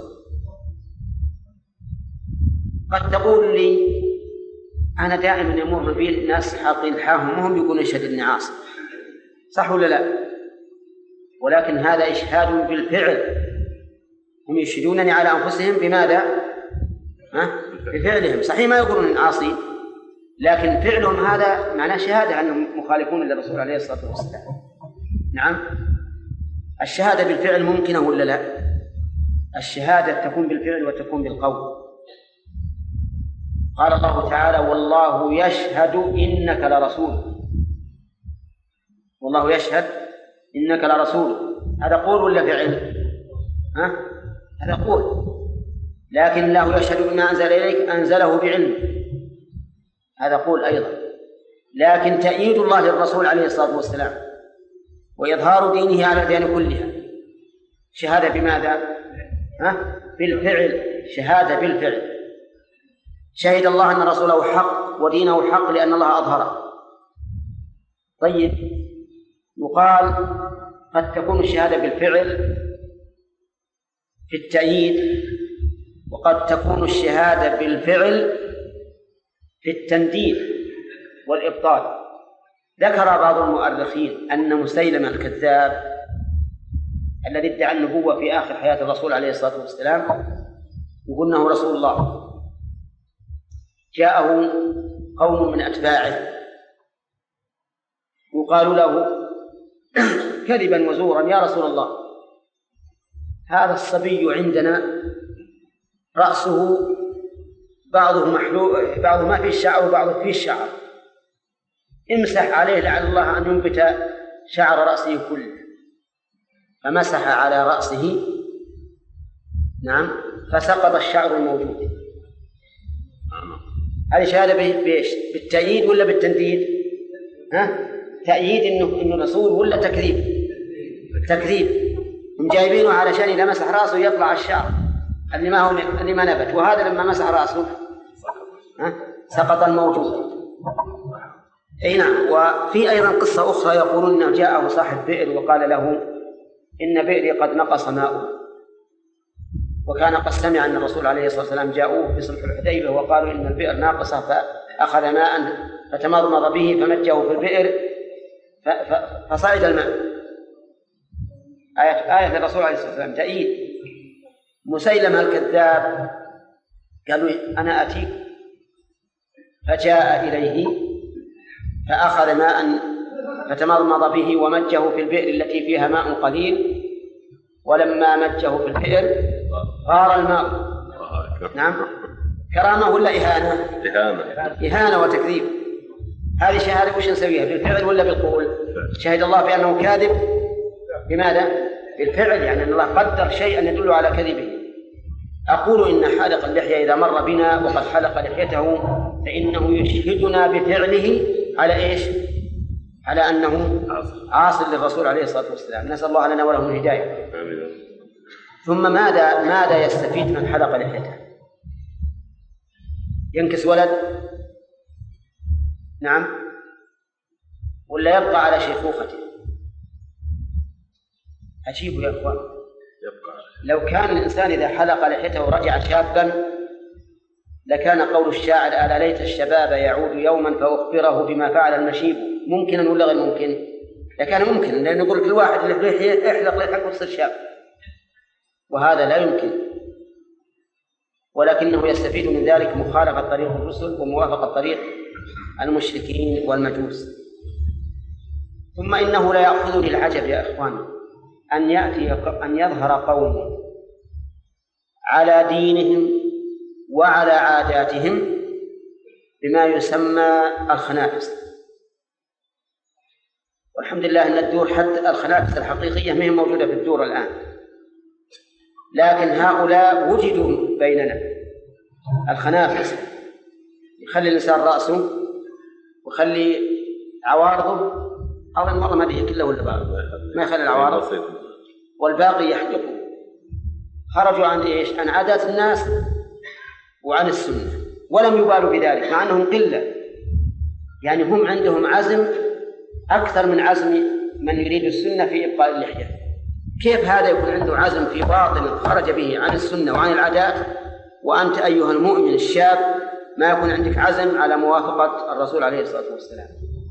قد تقول لي أنا دائما يمر بي ناس حاطين لحاهم وهم يقولون اشهد أني عاص، صح ولا لا؟ ولكن هذا إشهاد بالفعل، هم يشهدونني على أنفسهم بماذا؟ ها؟ بفعلهم. صحيح ما يقولون إن عاصي، لكن فعلهم هذا معناه شهادة أنهم مخالفون للرسول عليه الصلاة والسلام. نعم الشهادة بالفعل ممكنة ولا لا؟ الشهادة تكون بالفعل وتكون بالقول. قال الله تعالى والله يشهد إنك لرسول. والله يشهد إنك لرسول، هذا قول ولا فعل؟ ها؟ هذا قول، لكن الله يشهد بما أنزل إليك أنزله بعلم، هذا قول أيضا. لكن تأييد الله للرسول عليه الصلاة والسلام وإظهار دينه على الأديان كلها شهادة بماذا؟ ها؟ بالفعل، شهادة بالفعل. شهد الله أن رسوله حق ودينه حق لأن الله أظهره. طيب يقال قد تكون الشهادة بالفعل في التأييد، وقد تكون الشهادة بالفعل في التنديد والإبطال. ذكر بعض المؤرخين أن مسيلمة الكذاب الذي ادعى النبوة في آخر حياة الرسول عليه الصلاة والسلام يقول أنه رسول الله، جاءه قوم من أتباعه وقالوا له كذبا وزورا يا رسول الله هذا الصبي عندنا رأسه بعضه محلوق بعضه ما فيه الشعر وبعضه فيه الشعر، امسح عليه لعل الله أن ينبت شعر رأسه كله. فمسح على رأسه نعم فسقط الشعر الموجود. هذه شهادة بإيش؟ بالتأييد ولا بالتنديد؟ ها؟ تأييد إنه إنه رسول ولا تكذيب؟ تكذيب. هم جايبينه علشان إذا مسح رأسه يطلع الشعر اللي ما هو اللي ما نبت، وهذا لما مسح رأسه ها؟ سقط الموجود. أي نعم. وفي أيضا قصة أخرى يقولون أنه جاءه صاحب بئر وقال له إن بئري قد نقص ماؤه، وكان قد سمع أن الرسول عليه الصلاة والسلام جاءوه في صلح الحديبية وقالوا إن البئر ناقصة، فأخذ ماء فتمضمض به فمجه في البئر فصعد الماء. آية, آية الرسول عليه الصلاة والسلام تأييد. مسيلمة الكذاب قالوا أنا أتيك، فجاء إليه فأخذ ماء فتمضمض به ومجه في البئر التي فيها ماء قليل، ولما مجه في البئر غار الماء. نعم. كرامة ولا إهانة؟ إهانة. إهانة وتكذيب. هذه شهادة وش نسويها، بالفعل ولا بالقول؟ شهد الله بأنه كاذب بماذا؟ بالفعل، يعني أن الله قدر شيئا يدل على كذبه. أقول إن حالق اللحية إذا مر بنا وقد حلق لحيته فإنه يشهدنا بفعله على إيش؟ على أنه عاص للرسول عليه الصلاة والسلام. نسأل الله لنا وله الهداية. ثم ماذا ماذا يستفيد من حلق لحيته؟ ينكس ولد؟ نعم. ولا يبقى على شيخوخته؟ أجيبوا يا أخوان. لو كان الإنسان إذا حلق لحيته رجع شابا لكان قول الشاعر ألا ليت الشباب يعود يوما فأخبره بما فعل المشيب ممكنا ولا غير ممكن؟ لكان ممكن، لأن يقول كل واحد اللي في لحية احلق لحيتك وتصير شاب، وهذا لا يمكن. ولكنه يستفيد من ذلك مخالفة طريق الرسل وموافقة طريق المشركين والمجوس. ثم إنه لا يأخذني العجب يا إخوان أن يأتي أن يظهر قوم على دينهم وعلى عاداتهم بما يسمى الخنافس. والحمد لله أن الدور حتى الخنافس الحقيقية ما هي موجودة في الدور الآن، لكن هؤلاء وجدوا بيننا. الخنافس يخلي الإنسان رأسه ويخلي عوارضه، أظن والله ما دي كله ولا بعض ما يخلي العوارض، والباقي يحدقه. خرجوا عن إيش؟ عن عادات الناس وعن السنة، ولم يبالوا بذلك مع أنهم قلة. يعني هم عندهم عزم أكثر من عزم من يريد السنة في إبقاء اللحية. كيف هذا يكون عنده عزم في باطل خرج به عن السنة وعن العادات، وأنت أيها المؤمن الشاب ما يكون عندك عزم على موافقة الرسول عليه الصلاة والسلام؟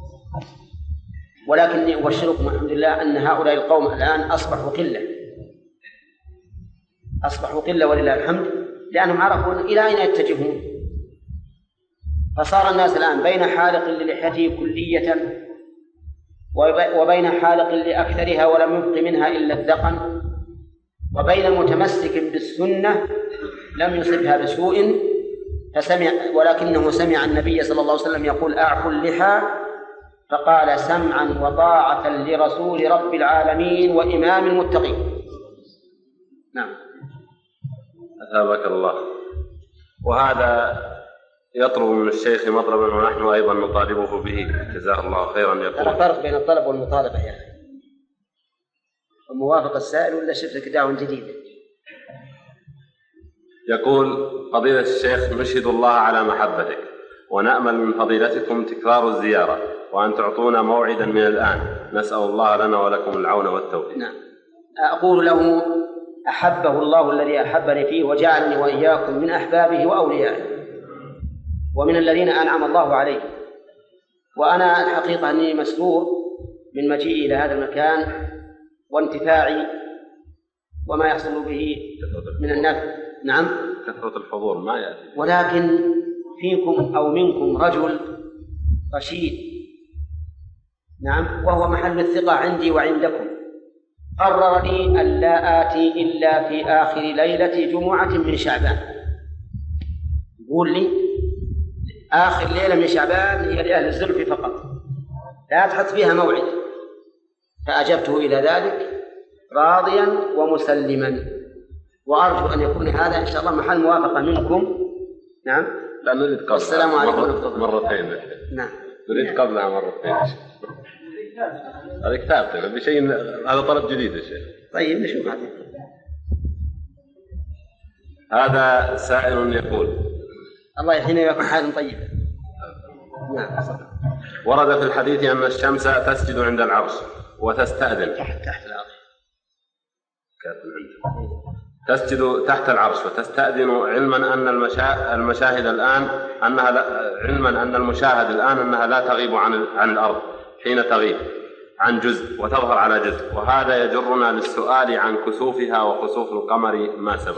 ولكني أبشركم الحمد لله أن هؤلاء القوم الآن أصبحوا قلة، أصبحوا قلة ولله الحمد، لأنهم عرفوا إلى أين يتجهون. فصار الناس الآن بين حالق للحيته كلية وبين حالق لأكثرها ولم يبق منها إلا الذقن، وبين متمسك بالسنة لم يصبها بسوء فسمع، ولكنه سمع النبي صلى الله عليه وسلم يقول أعفوا اللحى فقال سمعا وطاعة لرسول رب العالمين وإمام المتقين. نعم. أثابك الله. وهذا يطلب من الشيخ مطلبا ونحن أيضا نطالبه به جزاه الله خيرا. يقول ترى فرق بين الطلب والمطالبة يا أخي، الموافقة السائل ولا شفت لك دعوة جديدة؟ يقول فضيلة الشيخ نشهد الله على محبتك ونأمل من فضيلتكم تكرار الزيارة وأن تعطونا موعدا من الآن، نسأل الله لنا ولكم العون والتوفيق. نعم. أقول له أحبه الله الذي أحبني فيه وجعلني وإياكم من أحبابه وأوليائه ومن الذين أنعم الله عليه. وأنا الحقيقة أني مسرور من مجيئي إلى هذا المكان وانتفاعي وما يحصل به من النفع. نعم. كثرة الحضور ما يأتي، ولكن فيكم أو منكم رجل رشيد، نعم، وهو محل الثقة عندي وعندكم، قرر لي أن لا آتي إلا في آخر ليلة جمعة من شعبان. يقول لي آخر ليلة من شعبان هي لأهل الزلف فقط، لا تحط فيها موعد. فأجبته إلى ذلك راضيا ومسلما، وأرجو أن يكون هذا إن شاء الله محل موافقة منكم. نعم. لا نريد قبلها. السلام عليكم ورحمة الله. مرتين. نعم. نريد قبلها مرتين. هذا كتاب طيب بشيء، هذا طلب جديد يا شيخ. طيب نشوف هذا. هذا سائل يقول الله يحيينا ويكون حال طيب. نعم. ورد في الحديث أن الشمس تسجد عند العرش وتستأذن تحت تحت الأرض، تسجد تحت العرش وتستأذن، علما أن المشاهد الآن أنها لا علما أن المشاهد الآن أنها لا تغيب عن عن الأرض حين تغيب عن جزء وتظهر على جزء، وهذا يجرنا للسؤال عن كسوفها وخسوف القمر ما سبق.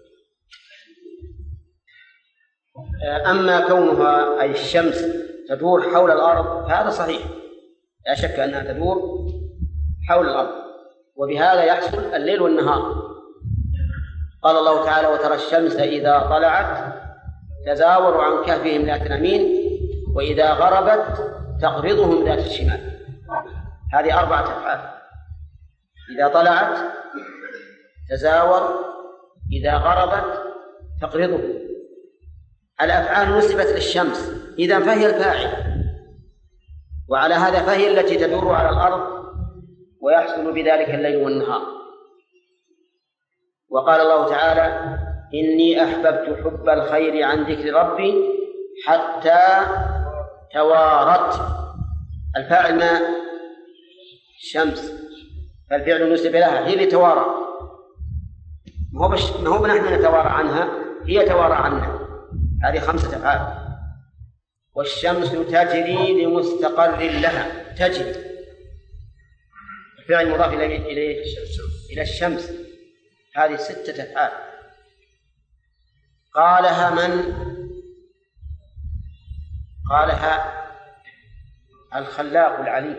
أما كونها أي الشمس تدور حول الأرض فهذا صحيح، لا شك أنها تدور حول الأرض، وبهذا يحصل الليل والنهار. قال الله تعالى: وترى الشمس إذا طلعت تزاور عن كهفهم ذات اليمين وإذا غربت تقرضهم ذات الشمال. هذه أربعة أفعال: إذا طلعت تزاور، إذا غربت تقرضهم. الأفعال نسبت للشمس، إذن فهي الفاعل، وعلى هذا فهي التي تدور على الأرض ويحصل بذلك الليل والنهار. وقال الله تعالى: إني أحببت حب الخير عن ذكر ربي حتى توارت. الفاعل ما الشمس، فالفعل نسب لها، هي اللي توارى، ما هو بش... ما هو نحن نتوارى عنها، هي توارى عنا. هذه خمسة أفعال. والشمس تجري لمستقر لها، تجري الفعل مضاف إليه إلى الشمس. هذه ستة أفعال. قالها من؟ قالها الخلاق العليم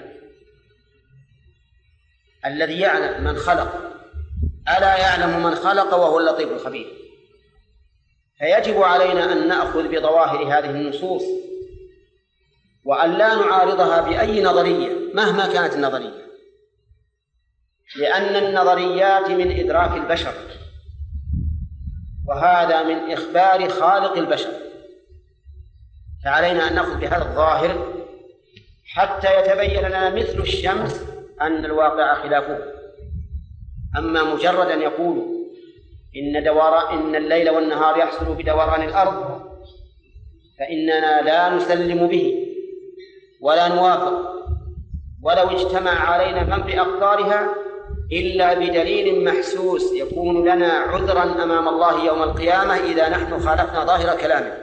الذي يعلم من خلق. ألا يعلم من خلق وهو اللطيف الخبير. فيجب علينا أن نأخذ بظواهر هذه النصوص وأن لا نعارضها بأي نظرية مهما كانت النظرية، لأن النظريات من إدراك البشر، وهذا من إخبار خالق البشر. فعلينا أن نأخذ بهذا الظاهر حتى يتبين لنا مثل الشمس أن الواقع خلافه. أما مجرد أن يقول إن دوار إن الليل والنهار يحصل بدوران الأرض فإننا لا نسلم به ولا نوافق ولو اجتمع علينا من بأقطارها إلا بدليل محسوس يكون لنا عذرا أمام الله يوم القيامة إذا نحن خالفنا ظاهر كلامه.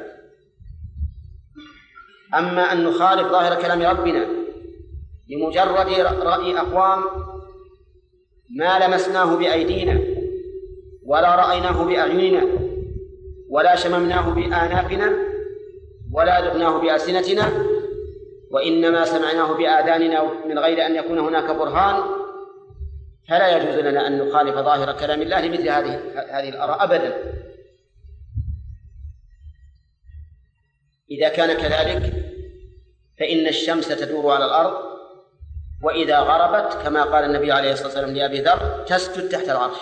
أما أن نخالف ظاهر كلام ربنا لمجرد رأي أقوام ما لمسناه بأيدينا ولا رأيناه بأعيننا ولا شممناه بآنافنا ولا ذقناه بألسنتنا، وإنما سمعناه بآذاننا من غير أن يكون هناك برهان، فلا يجوز لنا أن نخالف ظاهر كلام الله لمثل هذه هذه الآراء أبدا. إذا كان كذلك فإن الشمس تدور على الأرض، وإذا غربت كما قال النبي عليه الصلاة والسلام لأبي ذر تسجد تحت العرش.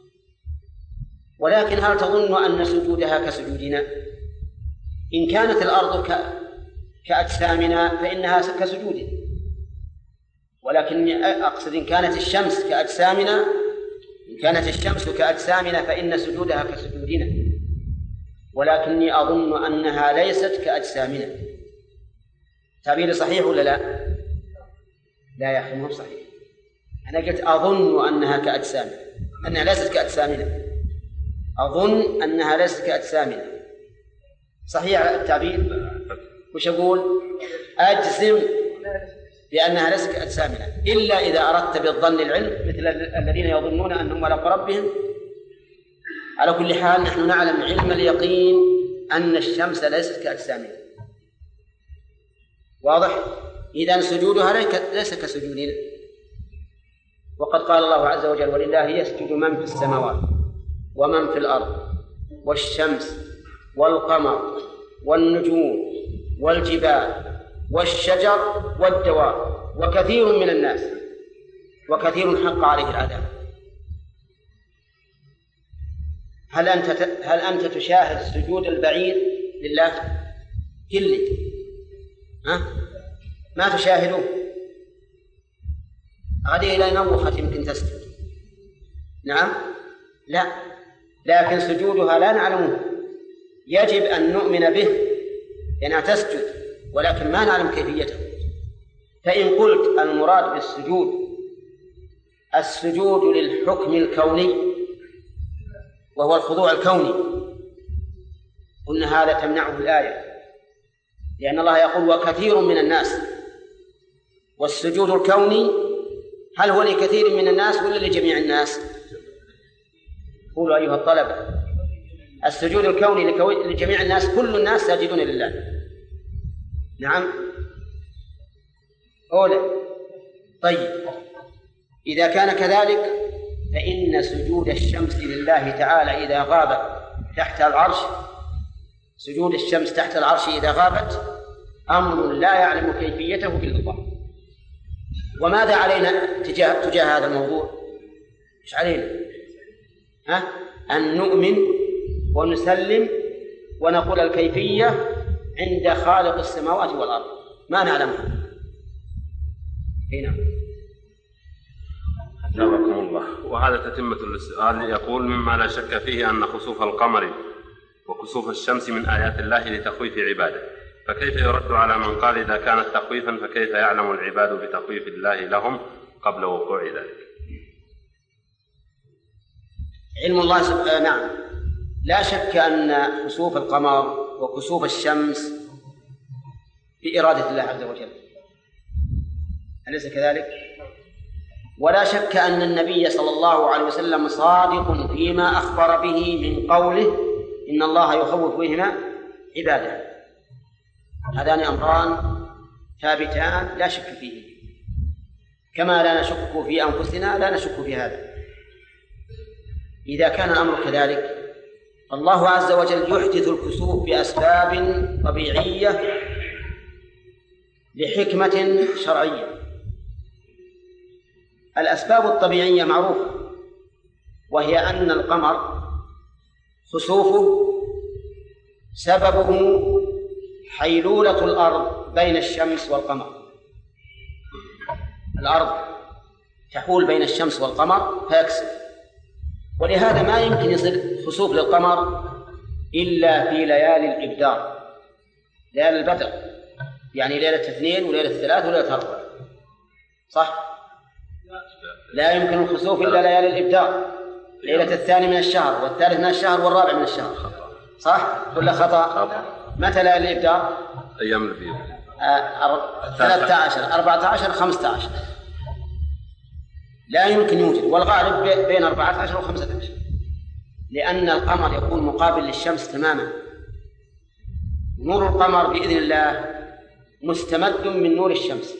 ولكن هل تظن أن سجودها كسجودنا؟ إن كانت الأرض كأجسامنا فإنها كسجودنا، ولكن أقصد إن كانت الشمس كأجسامنا إن كانت الشمس كأجسامنا فإن سجودها كسجودنا، ولكني أظن أنها ليست كأجسامنا. تعبيري صحيح ولا لا؟ لا يا أخي مو صحيح. أنا قلت أظن أنها كأجسامنا، أنها ليست كأجسامنا. أظن أنها ليست كأجسامنا، صحيح التعبير؟ وش أقول؟ أجزم بأنها ليست كأجسامنا، إلا إذا أردت بالظن العلم مثل الذين يظنون أنهم ملك ربهم. على كل حال نحن نعلم علم اليقين أن الشمس ليست كأجسامنا. واضح؟ إذن سجودها ليس كسجودنا. وقد قال الله عز وجل: ولله يسجد من في السماوات ومن في الأرض والشمس والقمر والنجوم والجبال والشجر والدواب وكثير من الناس وكثير حق عليه العذاب. هل أنت هل أنت تشاهد سجود البعير لله كله؟ ها؟ ما تشاهده؟ هذه إلى نوخة يمكن تسجد. نعم؟ لا، لكن سجودها لا نعلمه. يجب أن نؤمن به لأنها تسجد، ولكن ما نعلم كيفيته. فإن قلت المراد بالسجود السجود للحكم الكوني وهو الخضوع الكوني قلنا هذا تمنعه الآية، لأن الله يقول وكثير من الناس، والسجود الكوني هل هو لكثير من الناس ولا لجميع الناس؟ قولوا أيها الطلبة، السجود الكوني لجميع الناس، كل الناس ساجدون لله. نعم أولى. طيب إذا كان كذلك فإن سجود الشمس لله تعالى إذا غابت تحت العرش، سجود الشمس تحت العرش إذا غابت أمر لا يعلم كيفيته إلا الله. وماذا علينا تجاه, تجاه هذا الموضوع؟ إيش علينا؟ ها؟ أن نؤمن ونسلم ونقول الكيفية عند خالق السماوات والأرض ما نعلمها. هنا جزاكم الله. وهذا تتمة السؤال، يقول مما لا شك فيه أن خسوف القمر وكسوف الشمس من آيات الله لتخويف عباده، فكيف يرد على من قال إذا كانت تخويفا فكيف يعلم العباد بتخويف الله لهم قبل وقوع ذلك؟ علم الله سبحانه. نعم لا شك أن خسوف القمر وكسوف الشمس بإرادة الله عز وجل، أليس كذلك؟ ولا شك أن النبي صلى الله عليه وسلم صادق فيما أخبر به من قوله إن الله يخوف بهما عباده. هذان أمران ثابتان لا شك فيه، كما لا نشك في أنفسنا لا نشك في هذا. إذا كان الأمر كذلك الله عز وجل يحدث الكسوف بأسباب طبيعية لحكمة شرعية. الأسباب الطبيعية معروفة، وهي أن القمر خسوفه سببه حيلولة الأرض بين الشمس والقمر. الأرض تحول بين الشمس والقمر فيكسف، ولهذا ما يمكن يصير خسوف للقمر إلا في ليالي الإبدار، ليالي البدر، يعني ليلة اثنين وليلة ثلاث وليلة أربعة، صح؟ لا يمكن الخسوف إلا ليالي الإبدار، ليلة الثاني من الشهر والثالث من الشهر والرابع من الشهر، صح ولا خطأ؟ متى ليالي الإبدار؟ أيام البيض. ثلاثة عشر أربعة عشر خمسة عشر، لا يمكن يوجد، والغالب بين أربعة عشر وخمسة عشر، لأن القمر يكون مقابل للشمس تماما. نور القمر بإذن الله مستمد من نور الشمس.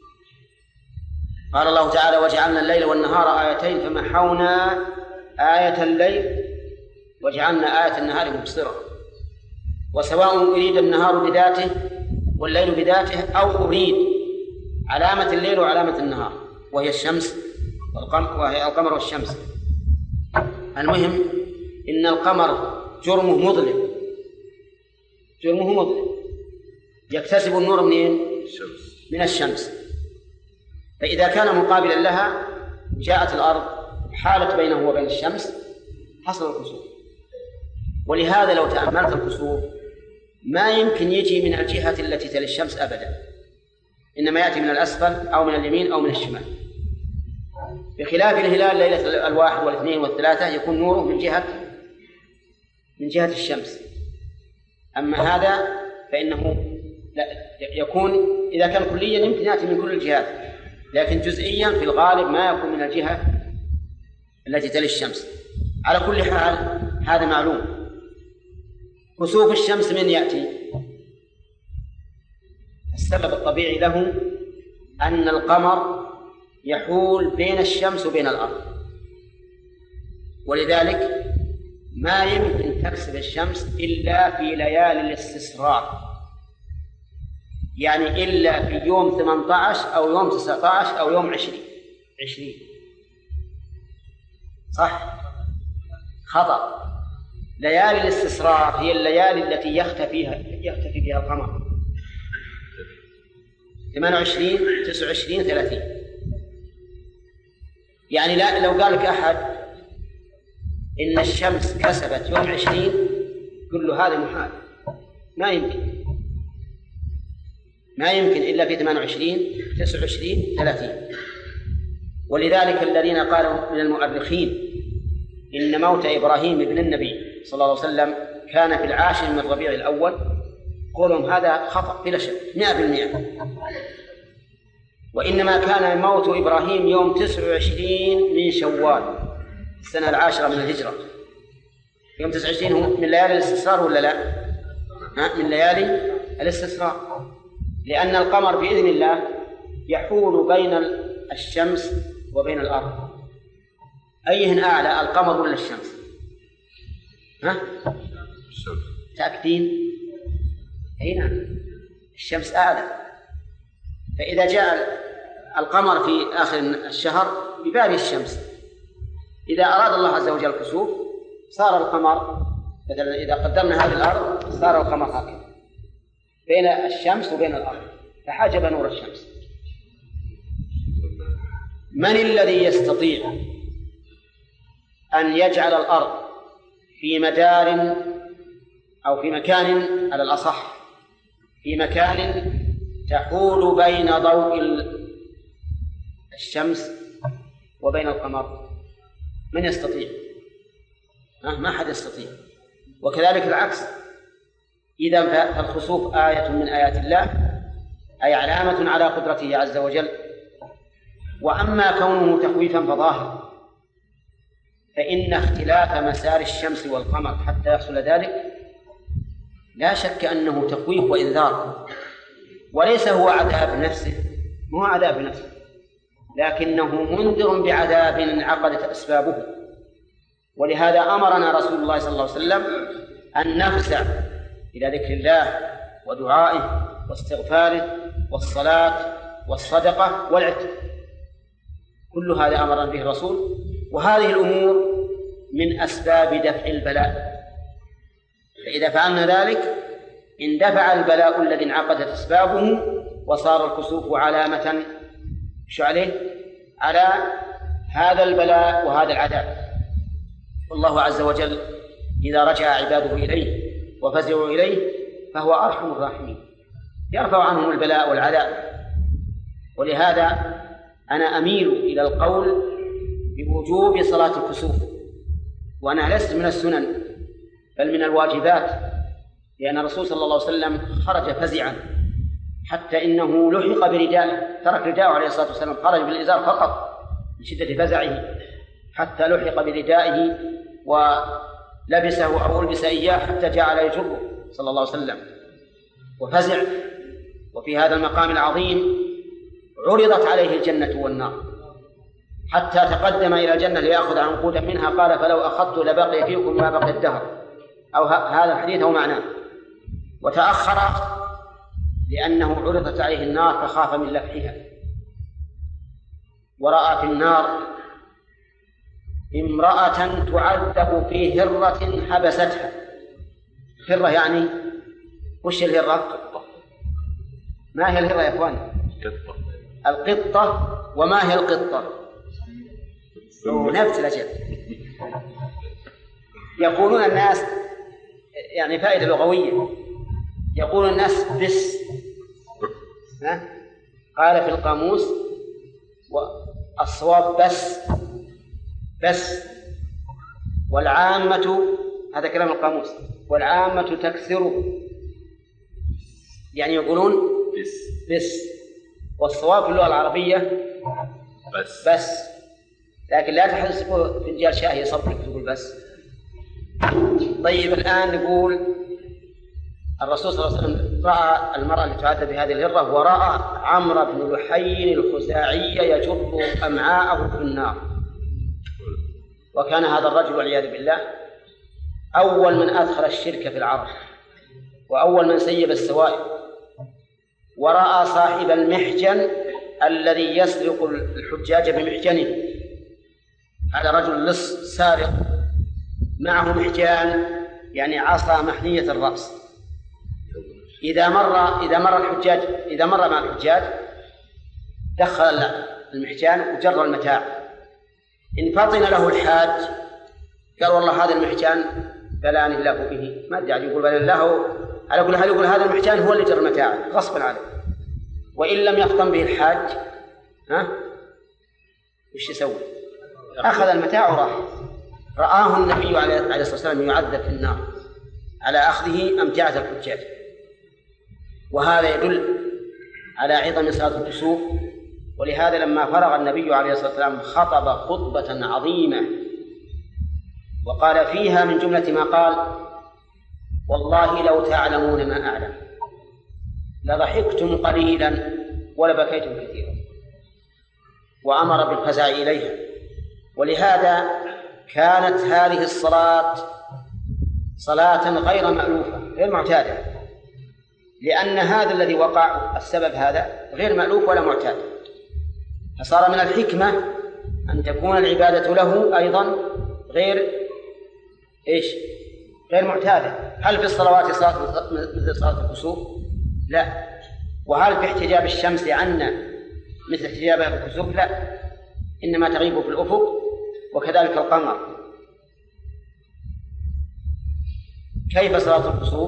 قال الله تعالى وجعلنا الليل والنهار آيتين فمحونا آية الليل وجعلنا آية النهار مبصرة. وسواء أريد النهار بذاته والليل بذاته أو أريد علامة الليل وعلامة النهار وهي الشمس والقمر وهي القمر والشمس. المهم إن القمر جرمه مظلم، جرمه مظلم، يكتسب النور منين؟ من الشمس. فإذا كان مقابلا لها جاءت الأرض حالت بينه وبين الشمس حصل الكسوف. ولهذا لو تأملت الكسوف ما يمكن يجي من الجهة التي تلي الشمس أبدا، إنما يأتي من الأسفل أو من اليمين أو من الشمال، بخلاف الهلال ليلة الواحد والاثنين والثلاثة يكون نوره من جهة من جهة الشمس. أما هذا فإنه لا يكون إذا كان كليا يمكن يأتي من كل الجهات، لكن جزئيا في الغالب ما يكون من الجهة التي تلي الشمس. على كل حال هذا معلوم. كسوف الشمس من يأتي؟ السبب الطبيعي له أن القمر يحول بين الشمس وبين الأرض، ولذلك ما يمكن تكسب الشمس إلا في ليالي الاستسرار، يعني إلا في يوم ثمانية عشر أو يوم تسعة عشر أو يوم عشرين عشرين صح؟ خطأ. ليالي الاستسرار هي الليالي التي يختفي فيها يختفي فيها القمر، ثمانية وعشرين تسعة وعشرين ثلاثين. يعني لا لو قال لك أحد إن الشمس كسبت يوم عشرين قل له هذا محال، ما يمكن. ما يمكن إلا في ثمانية وعشرين تسعة وعشرين ثلاثين. ولذلك الذين قالوا من المؤرخين إن موت إبراهيم ابن النبي صلى الله عليه وسلم كان في العاشر من ربيع الأول، قولهم هذا خطأ بلا شك مئة بالمئة، وإنما كان موت إبراهيم يوم تسعة وعشرين من شوال السنة العاشرة من الهجرة. يوم تسعة وعشرين هو من ليالي الاستسرار ولا لا؟ ها؟ من ليالي الاستسرار، لأن القمر بإذن الله يحول بين الشمس وبين الأرض. أيهن أعلى، القمر ولا الشمس؟ ها؟ تأكدين؟ أي نعم، الشمس أعلى. فإذا جاء القمر في آخر الشهر يباري الشمس، إذا أراد الله عز وجل الكسوف صار القمر بدل إذا قدرنا هذه الأرض صار القمر هكذا بين الشمس وبين الأرض، فحجب نور الشمس. من الذي يستطيع أن يجعل الأرض في مدار أو في مكان على الأصح في مكان تحول بين ضوء الشمس وبين القمر؟ من يستطيع؟ أه ما حد يستطيع. وكذلك العكس، إذا فالخسوف آية من آيات الله، أي علامة على قدرته عز وجل. وأما كونه تخويفا فظاهر، فإن اختلاف مسار الشمس والقمر حتى يحصل ذلك لا شك أنه تخويف وإنذار، وليس هو عذاب نفسه، مو عذاب نفسه، لكنه منذر بعذاب انعقدت أسبابه. ولهذا أمرنا رسول الله صلى الله عليه وسلم أن نفزع إلى ذكر الله ودعائه واستغفاره والصلاة والصدقة والعتق، كل هذا أمرنا به الرسول. وهذه الأمور من أسباب دفع البلاء، فإذا فعلنا ذلك اندفع البلاء الذي انعقدت أسبابه وصار الكسوف علامة شو عليه؟ على هذا البلاء وهذا العذاب. والله عز وجل إذا رجع عباده إليه وفزعوا إليه فهو أرحم الراحمين، يرفع عنهم البلاء والعذاب. ولهذا أنا أميل إلى القول بوجوب صلاة الكسوف، وأنا لست من السنن بل من الواجبات، لأن الرسول صلى الله عليه وسلم خرج فزعا حتى إنه لحق بردائه، ترك رداءه عليه الصلاة والسلام، خرج بالإزار فقط من شدة فزعه حتى لحق بردائه ولبسه أو ألبس إياه حتى جعل يجره صلى الله عليه وسلم وفزع. وفي هذا المقام العظيم عرضت عليه الجنة والنار حتى تقدم إلى الجنة ليأخذ عنقودا منها، قال فلو أخذت لبقي فيكم ما بقي الدهر، أو هذا الحديث هو معناه. وتأخر لأنه عرضت عليه النار فخاف من لفحها، ورأى في النار امرأة تعذب في هرة حبستها. هرة يعني وش الهرة؟ ما هي الهرة يا أخوان؟ القطة. وما هي القطة؟ نفس الأجل. يقولون الناس يعني فائدة لغوية، يقول الناس بس، ها؟ قال في القاموس والصواب بس بس، والعامة، هذا كلام القاموس، والعامة تكثر، يعني يقولون بس بس، والصواب في اللغة العربية بس بس، لكن لا تحدث فنجان شاي يصبك تقول بس. طيب الآن نقول الرسول صلى الله عليه وسلم رأى المرأة التي تعذب بهذه الهرة، ورأى عمرو بن لحي الخزاعي يجر أمعاءه في النار، وكان هذا الرجل والعياذ بالله أول من أدخل الشرك في العرب وأول من سيب السوائب. ورأى صاحب المحجن الذي يسرق الحجاج بمحجنه، هذا رجل لص سارق معه محجان يعني عصا محنية الرأس، إذا مر إذا مر الحجاج إذا مر مع الحجاج دخل المحجان وجر المتاع، إن فطن له الحاج قال والله هذا المحجان بلاني الله به، ما ادعي يقول بلاني الله، على كل حال يقول هذا المحجان هو اللي جر المتاع غصبا عليه، وإن لم يفطن به الحاج ها وش يسوي؟ أخذ المتاع وراح. رآه النبي عليه الصلاة والسلام يعذب في النار على أخذه أمتعة الحجاج. وهذا يدل على عظم صلاة الكسوف. ولهذا لما فرغ النبي عليه الصلاة والسلام خطب خطبة عظيمة وقال فيها من جملة ما قال: والله لو تعلمون ما أعلم لضحكتم قليلا ولبكيتم كثيرا، وأمر بالفزع إليها. ولهذا كانت هذه الصلاة صلاة غير مألوفة غير معتادة، لأن هذا الذي وقع السبب هذا غير مألوف ولا معتاد، فصار من الحكمة أن تكون العبادة له أيضا غير إيش؟ غير معتادة. هل في الصلوات صلاة مثل صلاة الكسوف؟ لا. وهل في احتجاب الشمس عنا مثل احتجابها في الكسوف؟ لا، إنما تغيب في الأفق، وكذلك القمر. كيف صلاة الكسوف؟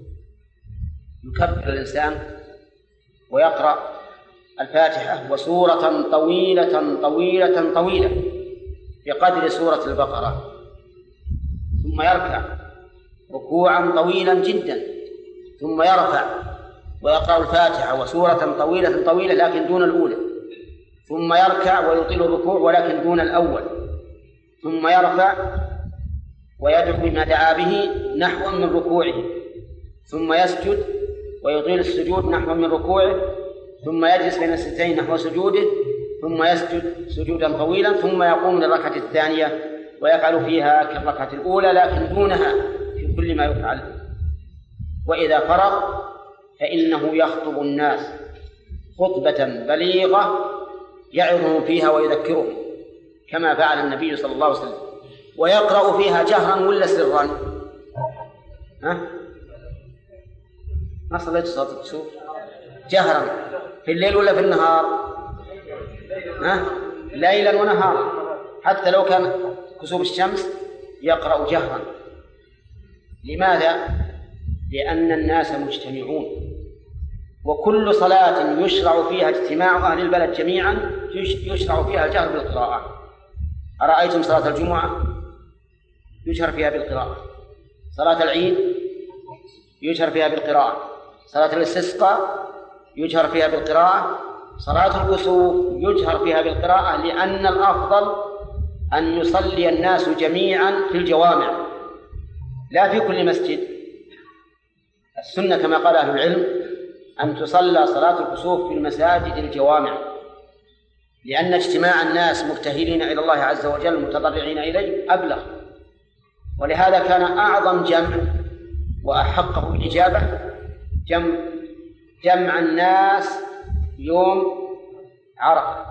يكبر الإنسان ويقرأ الفاتحة وسورة طويلة طويلة طويلة بقدر سورة البقرة، ثم يركع ركوعا طويلا جدا، ثم يرفع ويقرأ الفاتحة وسورة طويلة طويلة لكن دون الأولى، ثم يركع ويطيل الركوع ولكن دون الأول، ثم يرفع ويدعو بما دعا به نحو من ركوعه، ثم يسجد ويطيل السجود نحو من ركوعه، ثم يجلس بين السجدتين نحو سجوده، ثم يسجد سجودا طويلا، ثم يقوم للركعة الثانية ويفعل فيها كالركعة الأولى لكن دونها في كل ما يفعل. وإذا فرغ فإنه يخطب الناس خطبة بليغة يعظهم فيها ويذكرهم كما فعل النبي صلى الله عليه وسلم، ويقرأ فيها جهرا ولا سرا؟ ها؟ ما صليت صلاة الكسوف؟ جهرا في الليل ولا في النهار؟ ها؟ ليلا ونهارا، حتى لو كان كسوف الشمس يقرأ جهرا. لماذا؟ لأن الناس مجتمعون، وكل صلاة يشرع فيها اجتماع أهل البلد جميعا يشرع فيها الجهر بالقراءة. أرأيتم صلاة الجمعة يجهر فيها بالقراءة، صلاة العيد يجهر فيها بالقراءة، صلاة الاستسقاء يجهر فيها بالقراءة، صلاة الكسوف يجهر فيها بالقراءة، لأن الأفضل أن يصلي الناس جميعا في الجوامع لا في كل مسجد. السنة كما قال أهل العلم أن تصلى صلاة الكسوف في المساجد الجوامع، لأن اجتماع الناس مبتهلين إلى الله عز وجل متضرعين إليه أبلغ. ولهذا كان أعظم جمع وأحقه الإجابة جمع, جمع الناس يوم عرفة،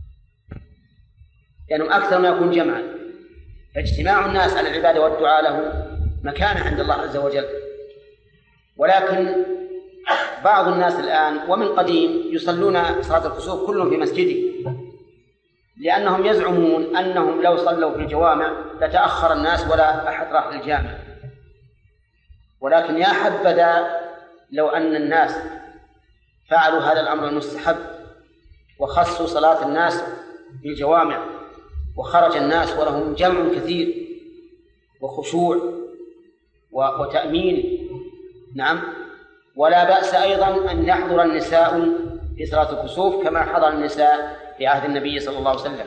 لأنهم يعني أكثر ما يكون جمعا، فاجتماع الناس على العبادة والدعاء له مكانة عند الله عز وجل. ولكن بعض الناس الآن ومن قديم يصلون صلاة الكسوف كلهم في مسجده، لأنهم يزعمون أنهم لو صلوا في الجوامع لتأخر الناس ولا أحد راح للجامع. ولكن يا حبذا لو أن الناس فعلوا هذا الأمر المستحب وخصوا صلاة الناس في الجوامع، وخرج الناس ولهم جمع كثير وخشوع وتأمين. نعم. ولا بأس أيضا أن يحضر النساء في صلاة الكسوف كما حضر النساء في عهد النبي صلى الله عليه وسلم.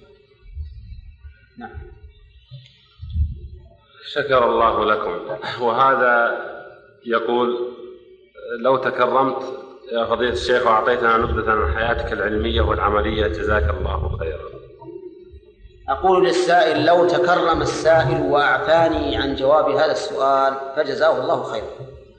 نعم. شكر الله لكم. وهذا يقول: لو تكرمت يا فضيلة الشيخ وأعطيتنا نبذة عن حياتك العلمية والعملية جزاك الله خيرا. أقول للسائل: لو تكرم السائل وأعفاني عن جواب هذا السؤال فجزاه الله خيرا.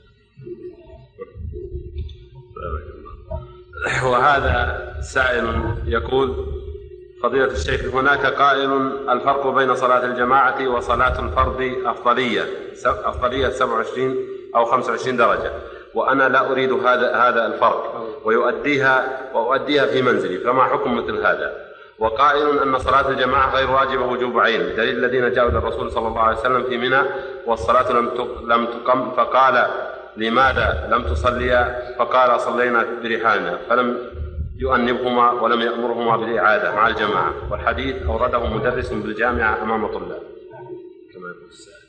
وهذا سائل يقول: فضيلة الشيخ، هناك قائل الفرق بين صلاة الجماعة وصلاة الفرد أفضلية أفضلية سبعة وعشرين أو خمسة وعشرين درجة، وأنا لا أريد هذا هذا الفرق ويؤديها وأؤديها في منزلي، فما حكم مثل هذا؟ وقائل أن صلاة الجماعة غير واجبة وجوب عين، دليل الذين جاءوا للرسول صلى الله عليه وسلم في منى والصلاة لم لم تقم فقال لماذا لم تصليا؟ فقال صلينا برحالنا، فلم يؤنبهما ولم يأمرهما بالإعادة مع الجماعة، والحديث أورده مدرس بالجامعة أمام طلاب كما يقول السائل.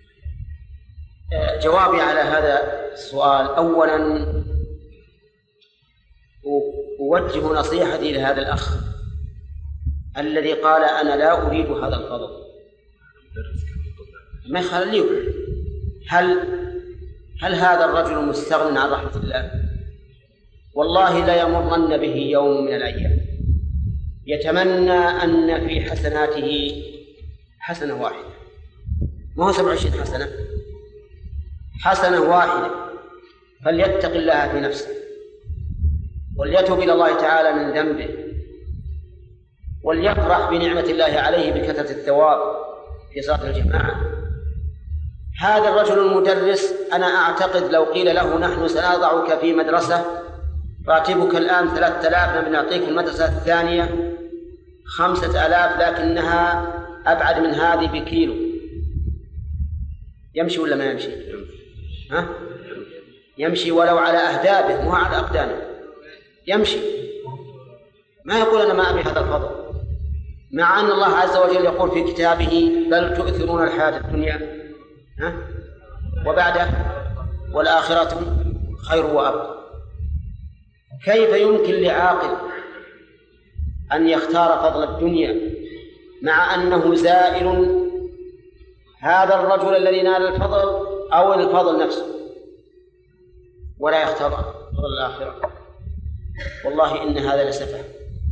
جوابي على هذا السؤال: أولا أوجه نصيحتي لهذا الأخ الذي قال أنا لا أريد هذا الفضل، ما يخليه. هل هل هذا الرجل مستغن عن رحمة الله؟ والله لا يمرن به يوم من الأيام يتمنى أن في حسناته حسنة واحدة، ما هو سبع وعشرين حسنة، حسنة واحدة، فليتق الله في نفسه وليتوب إلى الله تعالى من ذنبه وليفرح بنعمة الله عليه بكثرة الثواب في صلاة الجماعة. هذا الرجل المدرس أنا أعتقد لو قيل له نحن سنضعك في مدرسة راتبك الآن ثلاثة آلاف، نبي نعطيك في المدرسة الثانية خمسة آلاف لكنها أبعد من هذه بكيلو، يمشي ولا ما يمشي؟ ها؟ يمشي ولو على أهدابه مو على أقدامه، يمشي، ما يقول أنا ما أبي هذا الفضل، مع أن الله عز وجل يقول في كتابه بل تؤثرون الحياة الدنيا ها؟ وبعده والآخرة خير وأبقى. كيف يمكن لعاقل أن يختار فضل الدنيا مع أنه زائل هذا الرجل الذي نال الفضل أو الفضل نفسه ولا يختار فضل الآخرة؟ والله إن هذا لسفه.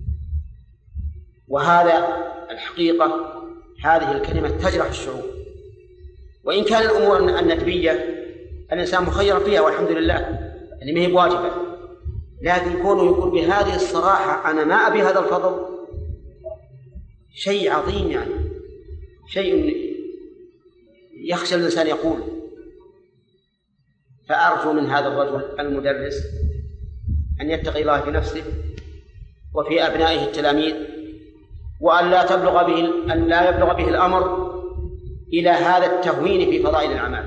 وهذا الحقيقة هذه الكلمة تجرح الشعور، وإن كان الأمور الندبية الإنسان مخير فيها والحمد لله اللي ما هي واجبة، لكن كونه يقول بهذه الصراحة أنا ما أبي هذا الفضل شيء عظيم، يعني شيء يخشى الإنسان يقول. فأرجو من هذا الرجل المدرس أن يتقي الله في نفسه وفي أبنائه التلاميذ، وأن لا تبلغ به أن لا يبلغ به الأمر إلى هذا التهوين في فضائل الأعمال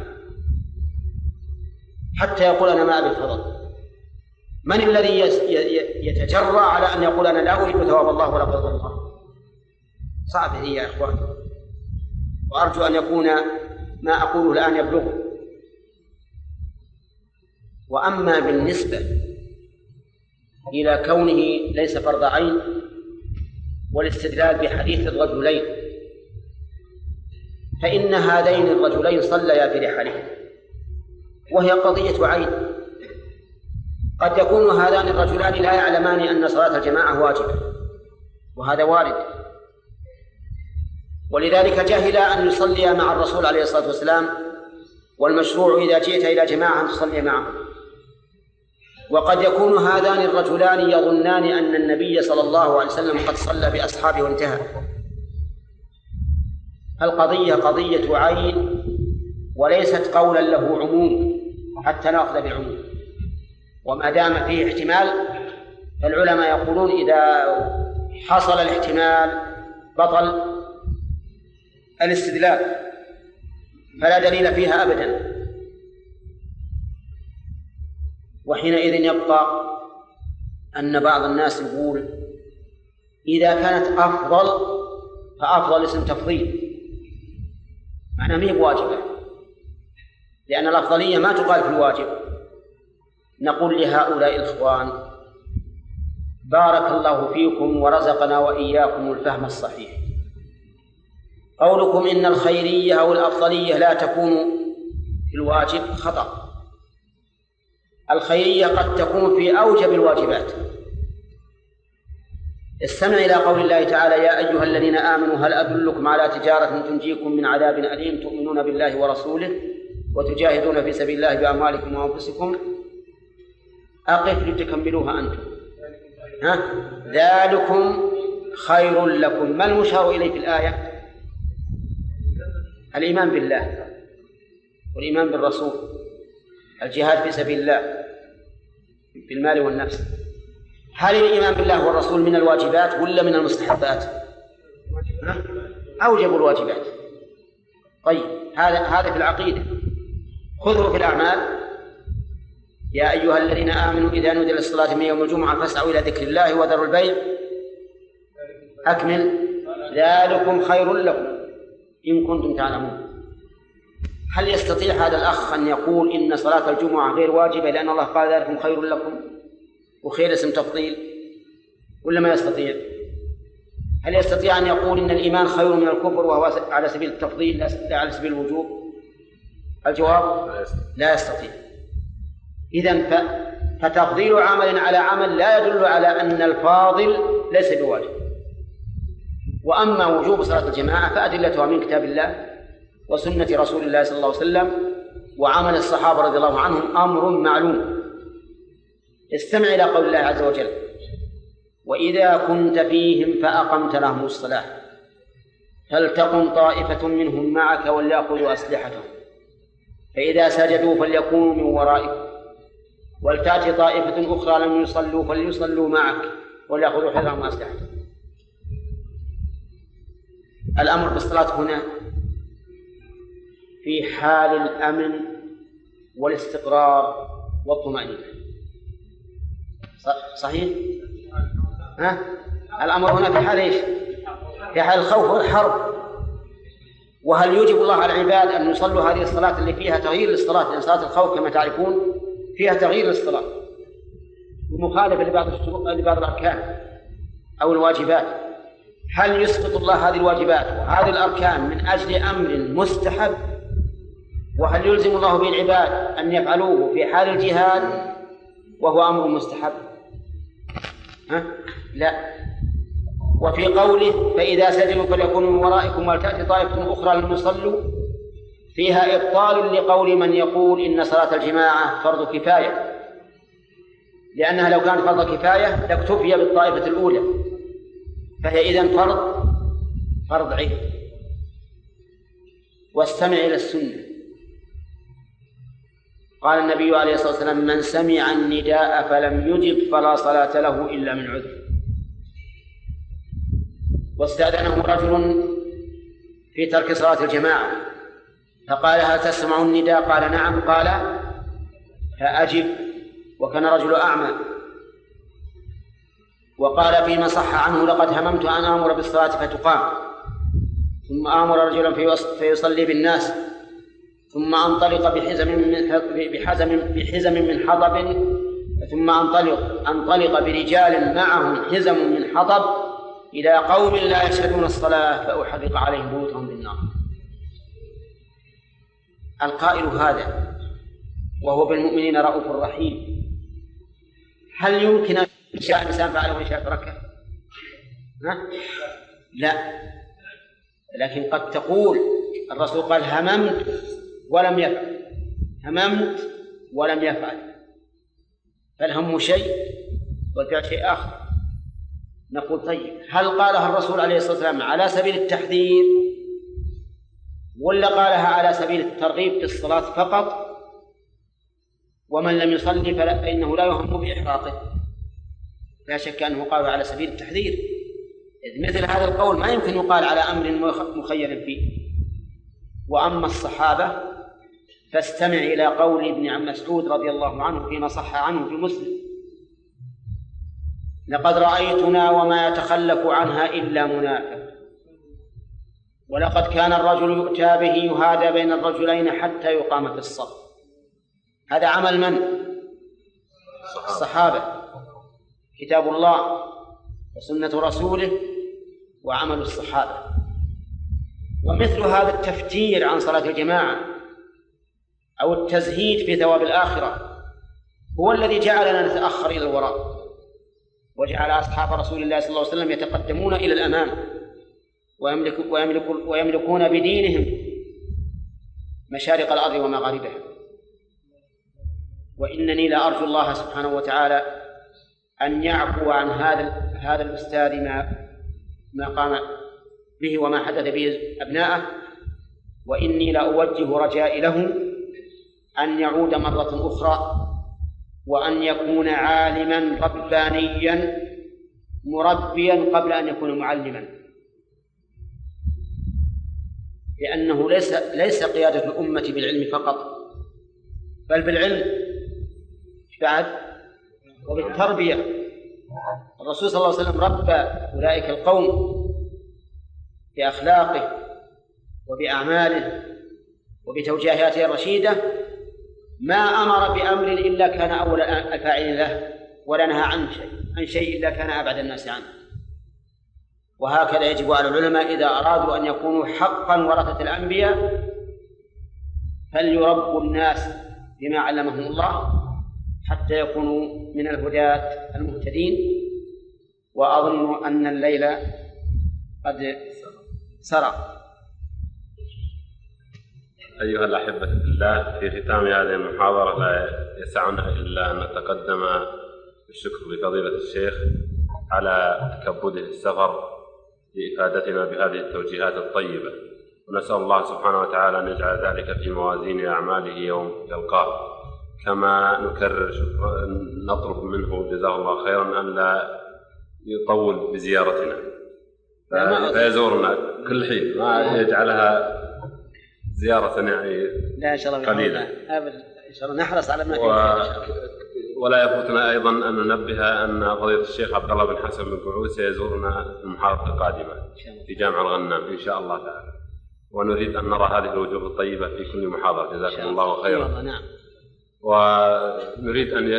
حتى يقول أنا ما أبي الفضل. من الذي يتجرأ على أن يقول أنا لا أريد ثواب الله ولا فضل الله؟ صعب هي يا إخوان، وأرجو أن يكون ما أقوله الآن يبلغه. وأما بالنسبة إلى كونه ليس فرض عين والاستدلال بحديث الرجلين، فإن هذين الرجلين صليا في رحالهم وهي قضية عين. قد يكون هذان الرجلان لا يعلمان أن صلاة الجماعة واجبة، وهذا وارد، ولذلك جهل أن يصلي مع الرسول عليه الصلاة والسلام، والمشروع إذا جئت إلى جماعة أن تصلي معه. وقد يكون هذان الرجلان يظنان أن النبي صلى الله عليه وسلم قد صلى بأصحابه وانتهى. القضية قضية عين وليست قولا له عموم حتى نأخذ بالعموم، وما دام فيه احتمال فالعلماء يقولون إذا حصل الاحتمال بطل الاستدلال، فلا دليل فيها أبدا. وحينئذ يبقى أن بعض الناس يقول إذا كانت أفضل فأفضل اسم تفضيل، معناه ما هي بواجبة، لأن الأفضلية ما تقال في الواجب. نقول لهؤلاء الإخوان بارك الله فيكم ورزقنا وإياكم الفهم الصحيح. قولكم إن الخيرية أو الأفضلية لا تكون في الواجب خطأ. الخيرية قد تكون في أوجب الواجبات. استمع إلى قول الله تعالى يا أيها الذين آمنوا هل أدلكم على تجارة تنجيكم من عذاب أليم تؤمنون بالله ورسوله وتجاهدون في سبيل الله بأموالكم وأنفسكم. أقف لتكملوها أنتم. ها؟ ذلكم خير لكم. ما المشار إليه في الآية؟ الإيمان بالله والإيمان بالرسول، الجهاد في سبيل الله بالمال والنفس. هل الإيمان بالله والرسول من الواجبات ولا من المستحبات؟ أوجب الواجبات. طيب هذا هذا في العقيدة. خذوا في الأعمال يا أيها الذين آمنوا إذا نودي للصلاة من يوم الجمعة فاسعوا إلى ذكر الله وذروا البيع أكمل ذلكم خير لكم إن كنتم تعلمون. هل يستطيع هذا الأخ أن يقول إن صلاة الجمعة غير واجبة لأن الله قال ذلكم خير لكم وخير اسم تفضيل، ولا ما يستطيع؟ هل يستطيع أن يقول إن الإيمان خير من الكفر وهو على سبيل التفضيل لا على سبيل الوجوب؟ الجواب لا يستطيع. إذن فتفضيل عمل على عمل لا يدل على أن الفاضل ليس بواجب. وأما وجوب صلاة الجماعة فأدلتها من كتاب الله وسنة رسول الله صلى الله عليه وسلم وعمل الصحابة رضي الله عنهم أمر معلوم. استمع إلى قول الله عز وجل: وإذا كنت فيهم فأقمت لهم الصلاة فلتقم طائفة منهم معك وليأخذوا أسلحتهم فإذا سجدوا فليكونوا من ورائكم ولتأتي طائفة أخرى لم يصلوا فليصلوا معك وليأخذوا حذرهم وأسلحتهم. الأمر بالصلاة هنا في حال الأمن والاستقرار والطمأنينة. صحيح؟ ها؟ الأمر هنا في حال إيش؟ في حال الخوف والحرب. وهل يوجب الله على العباد أن يصلوا هذه الصلاة اللي فيها تغيير للصلاة؟ لأن صلاة الخوف كما تعرفون فيها تغيير للصلاة ومخالفة لبعض لبعض الأركان أو الواجبات. هل يسقط الله هذه الواجبات وهذه الأركان من أجل أمر مستحب؟ وهل يلزم الله به العباد أن يفعلوه في حال الجهاد وهو أمر مستحب؟ ها؟ لا. وفي قوله فإذا سجدوا فليكونوا من ورائكم ولتأتي طائفة أخرى لم يصلوا فيها إبطال لقول من يقول إن صلاة الجماعة فرض كفاية، لأنها لو كانت فرض كفاية لاكتفي بالطائفة الأولى، فهي إذن فرض فرض عين. واستمع إلى السنة. قال النبي عليه الصلاة والسلام: من سمع النداء فلم يجب فلا صلاة له إلا من عذر. واستأذنه رجل في ترك صلاة الجماعة فقال: هل تسمع النداء؟ قال: نعم. قال: فأجب. وكان رجل أعمى. وقال فيما صح عنه: لقد هممت أن آمر بالصلاة فتقام ثم آمر رجلا فيصلي بالناس ثم أنطلق بحزم من بحزم بحزم من حطب ثم أنطلق أنطلق برجال معهم حزم من حطب إلى قوم لا يشهدون الصلاة فأحرق عليهم بيوتهم بالنار. القائل هذا وهو بالمؤمنين رؤوف رحيم، هل يمكن أن يشاء الإنسان فعله وإن شاء تركه؟ لا. لكن قد تقول الرسول قال: هممت ولم يفعل، هممت ولم يفعل، فالهم شيء والفعل شيء آخر. نقول: طيب، هل قالها الرسول عليه الصلاة والسلام على سبيل التحذير ولا قالها على سبيل الترغيب في الصلاة فقط؟ ومن لم يصلي فإنه لا يهم بإحراقه. لا شك أنه قال على سبيل التحذير، إذ مثل هذا القول ما يمكن يقال على أمر مخير فيه. وأما الصحابة فاستمع إلى قول ابن عم مسعود رضي الله عنه فيما صح عنه في مسلم: لقد رأيتنا وما يتخلف عنها إلا منافق، ولقد كان الرجل يؤتى به يهادى بين الرجلين حتى يقام في الصف. هذا عمل من؟ الصحابة. كتاب الله وسنة رسوله وعمل الصحابة. ومثل هذا التفتير عن صلاة الجماعة أو التزهيد في ثواب الآخرة هو الذي جعلنا نتأخر إلى الوراء، وجعل أصحاب رسول الله صلى الله عليه وسلم يتقدمون إلى الأمام ويملك ويملك ويملكون بدينهم مشارق الأرض ومغاربها. وإنني لأرجو الله سبحانه وتعالى أن يعفو عن هذا هذا الأستاذ ما ما قام به وما حدث به أبناءه، وإني لأوجه رجائي له أن يعود مرة أخرى وأن يكون عالما ربانيا مربيا قبل أن يكون معلما، لأنه ليس ليس قيادة الأمة بالعلم فقط بل بالعلم. بعد وبالتربية. الرسول صلى الله عليه وسلم ربى أولئك القوم بأخلاقه وبأعماله وبتوجيهاته الرشيدة، ما أمر بأمر إلا كان أول الفاعل له، ولا نهى عن شيء عن شيء إلا كان أبعد الناس عنه. وهكذا يجب على العلماء إذا أرادوا أن يكونوا حقا ورثة الأنبياء فليربوا الناس بما علمهم الله حتى يكونوا من الهداة المهتدين. وأظن أن الليل قد سرى. أيها الأحبة في الله، في ختام هذه المحاضرة لا يسعنا إلا أن نتقدم بالشكر لفضيلة الشيخ على تكبده السفر لإفادتنا بهذه التوجيهات الطيبة، ونسأل الله سبحانه وتعالى أن يجعل ذلك في موازين أعماله يوم يلقاه. كما نكرر نطلب منه جزاه الله خيرا أن لا يطول بزيارتنا فيزورنا كل حين، ما يجعلها زيارة يعني لا إن شاء الله قليلة. إن شاء الله نحرص على ما و... ولا يفوتنا أيضا أن ننبه أن فضيلة الشيخ عبد الله بن حسن بن قعود سيزورنا في المحاضرة القادمة في جامع الغنام إن شاء الله تعالى، ونريد أن نرى هذه الوجوه الطيبة في كل محاضرة. جزاكم الله خيرا. نعم. ونريد أن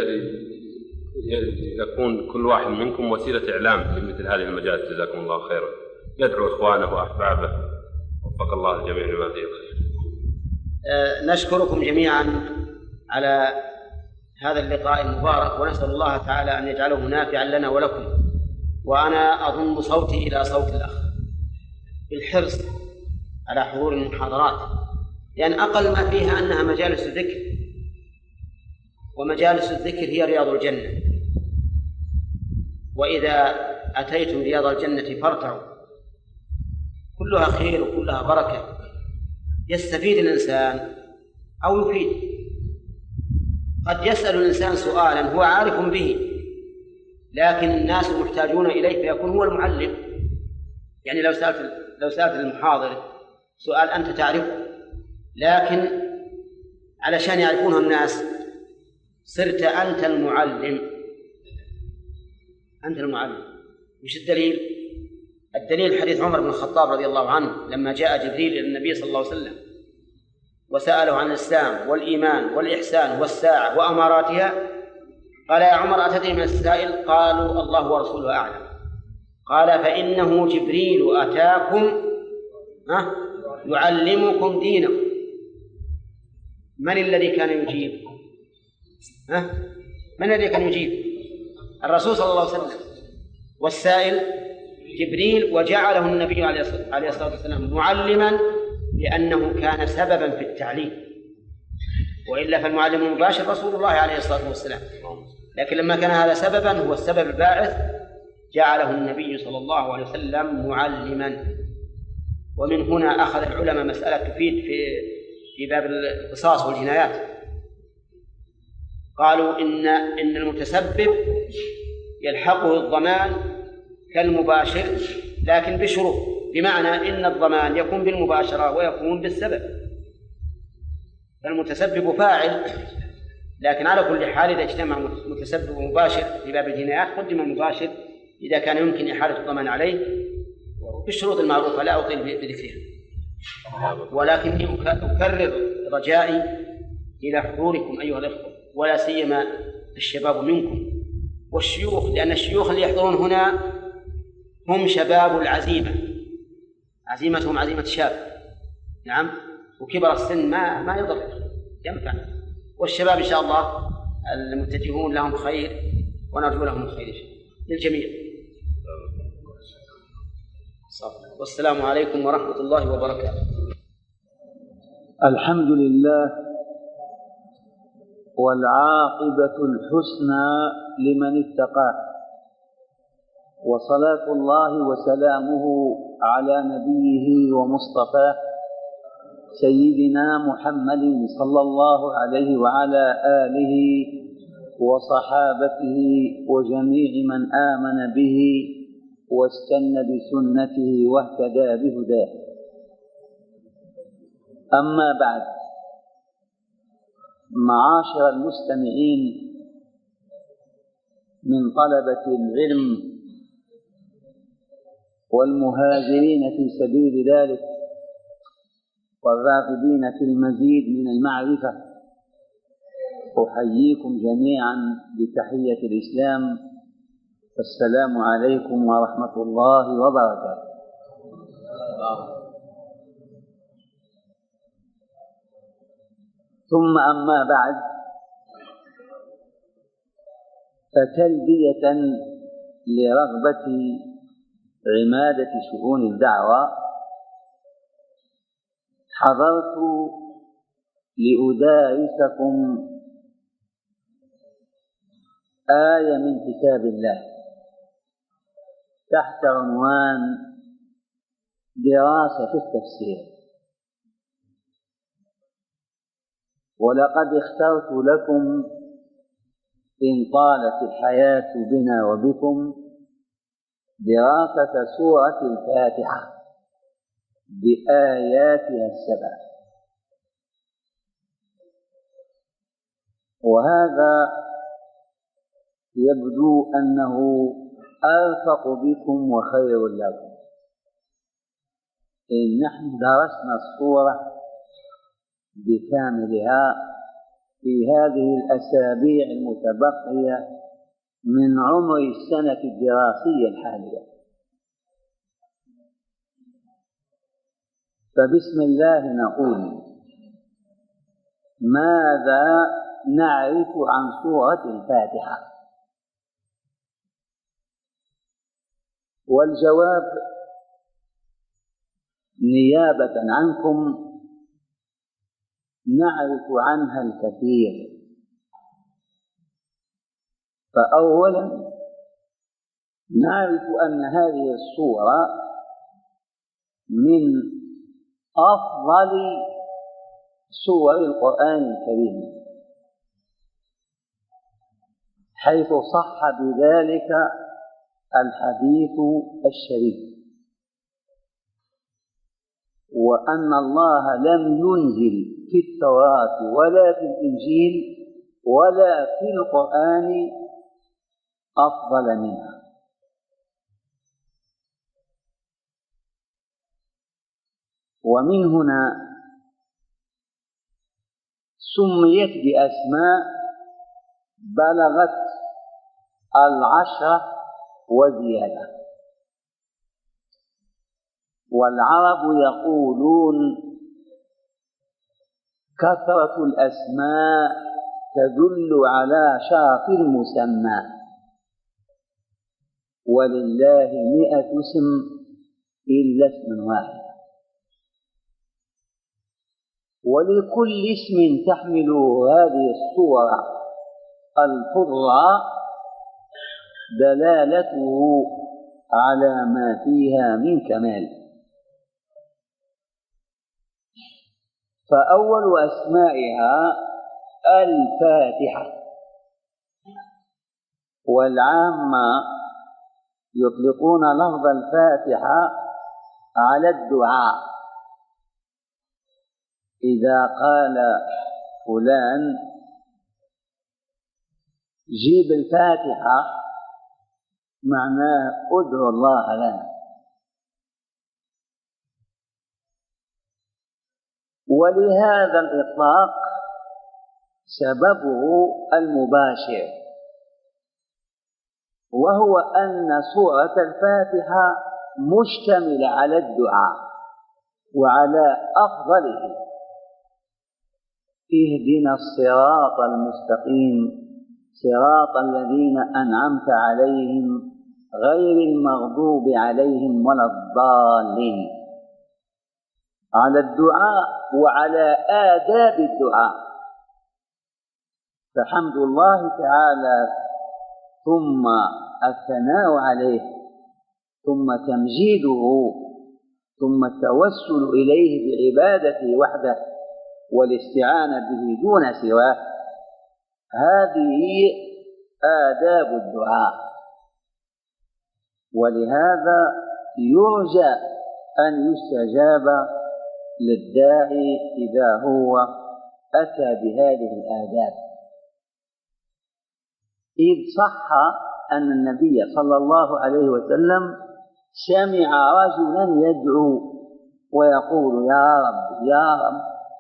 يكون كل واحد منكم وسيلة إعلام لمثل هذه المجالس. جزاكم الله خيرا. يدعو إخوانه وأحبابه، وفق الله الجميع لما فيه الخير. أه نشكركم جميعا على هذا اللقاء المبارك، ونسأل الله تعالى أن يجعله نافعا لنا ولكم. وأنا أضم صوتي إلى صوت الأخ بالحرص على حضور المحاضرات، لأن أقل ما فيها أنها مجالس الذكر، ومجالس الذكر هي رياض الجنة. وإذا أتيتم رياض الجنة فارتعوا، كلها خير وكلها بركة، يستفيد الإنسان أو يفيد. قد يسأل الإنسان سؤالا هو عارف به، لكن الناس محتاجون إليه فيكون هو المعلم. يعني لو سألت لو سألت المحاضر سؤال أنت تعرفه، لكن علشان يعرفونه الناس صرت أنت المعلم. أنت المعلم. وش الدليل؟ الدليل حديث عمر بن الخطاب رضي الله عنه لما جاء جبريل إلى النبي صلى الله عليه وسلم وسأله عن الإسلام والإيمان والإحسان والساعة وأماراتها، قال يا عمر أتدري من السائل؟ قالوا الله ورسوله أعلم. قال فإنه جبريل أتاكم يعلمكم دينكم. من الذي كان يجيب؟ ها؟ من الذي كان يجيب؟ الرسول صلى الله عليه وسلم. والسائل جبريل، وجعله النبي عليه الصلاة والسلام معلما لأنه كان سببا في التعليم، وإلا فالمعلم المباشر رسول الله عليه الصلاة والسلام، لكن لما كان هذا سببا هو السبب الباعث جعله النبي صلى الله عليه وسلم معلما. ومن هنا أخذ العلماء مسألة تفيد في في باب القصاص والجنايات. قالوا إن إن المتسبب يلحقه الضمان كالمباشر لكن بشروط، بمعنى إن الضمان يكون بالمباشرة ويكون بالسبب. فالمتسبب فاعل، لكن على كل حال إذا اجتمع متسبب ومباشر في باب الجنايات قدم المباشر إذا كان يمكن إحالة الضمان عليه بالشروط المعروفة لا أطيل بذكرها. ولكني أكرر رجائي إلى حضوركم أيها الأخوة، ولا سيما الشباب منكم والشيوخ، لأن الشيوخ اللي يحضرون هنا هم شباب العزيمة، عزيمتهم عزيمة شاب. نعم. وكبر السن ما ما يضر، ينفع. والشباب إن شاء الله المتجهون لهم خير، ونرجو لهم الخير للجميع. والسلام عليكم ورحمة الله وبركاته. الحمد لله والعاقبة الحسنى لمن اتقاه، وصلاة الله وسلامه على نبيه ومصطفاه سيدنا محمد صلى الله عليه وعلى آله وصحابته وجميع من آمن به واستنى بسنته واهتدى بهداه. أما بعد، معاشر المستمعين من طلبة العلم والمهاجرين في سبيل ذلك والراغبين في المزيد من المعرفة، أحييكم جميعا بتحية الإسلام، السلام عليكم ورحمة الله وبركاته. ثم أما بعد، فتلبية لرغبة عمادة شؤون الدعوة حضرت لأدارسكم آية من كتاب الله تحت عنوان دراسة التفسير. ولقد اخترت لكم إن طالت الحياة بنا وبكم دراسة سورة الفاتحة بآياتها السبع، وهذا يبدو أنه أرفق بكم وخير لكم إن نحن درسنا السورة بكاملها في هذه الأسابيع المتبقية من عمر السنة الدراسية الحالية. فبسم الله نقول: ماذا نعرف عن سورة الفاتحة؟ والجواب نيابة عنكم: نعرف عنها الكثير. فأولا نعرف أن هذه السورة من أفضل سور القرآن الكريم، حيث صح بذلك الحديث الشريف، وأن الله لم ينزل في التوراة ولا في الإنجيل ولا في القرآن أفضل منها. ومن هنا سميت بأسماء بلغت العشرة وزيادة. والعرب يقولون: كثرة الأسماء تدل على شرف المسمى، ولله مئة اسم إلا اسم واحد. ولكل اسم تحمل هذه الصورة الفضلى دلالته على ما فيها من كمال. فأول أسمائها الفاتحة، والعامة يطلقون لفظ الفاتحة على الدعاء. إذا قال فلان جيب الفاتحة معناه ادعو الله لنا. ولهذا الإطلاق سببه المباشر، وهو أن سورة الفاتحة مشتملة على الدعاء وعلى أفضله: اهدنا الصراط المستقيم صراط الذين أنعمت عليهم غير المغضوب عليهم ولا الضالين. على الدعاء وعلى آداب الدعاء. فحمد الله تعالى ثم الثناء عليه ثم تمجيده ثم التوسل إليه بعبادته وحده والاستعانة به دون سواه، هذه آداب الدعاء. ولهذا يرجى أن يستجاب للداعي إذا هو أتى بهذه الآداب، إذ صح أن النبي صلى الله عليه وسلم سمع رجلا يدعو ويقول يا رب يا رب،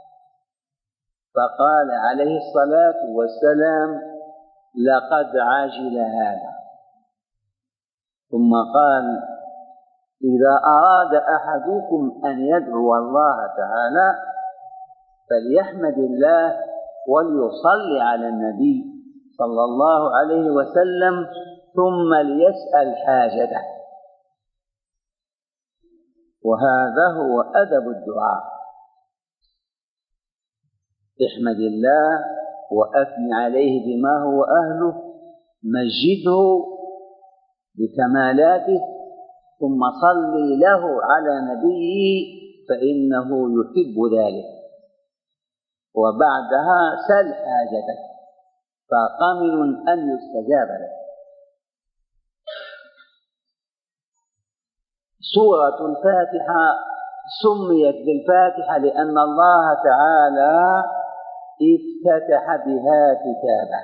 فقال عليه الصلاة والسلام لقد عجل هذا. ثم قال إذا أراد أحدكم أن يدعو الله تعالى فليحمد الله وليصلي على النبي صلى الله عليه وسلم ثم ليسأل حاجته. وهذا هو أدب الدعاء، احمد الله وأثن عليه بما هو أهله، مجده بكمالاته، ثم صلي له على نبيه فإنه يحب ذلك، وبعدها سل حاجتك فقمن أن يستجاب لك. سورة الفاتحة سميت بالفاتحة لأن الله تعالى افتتح بها كتابه.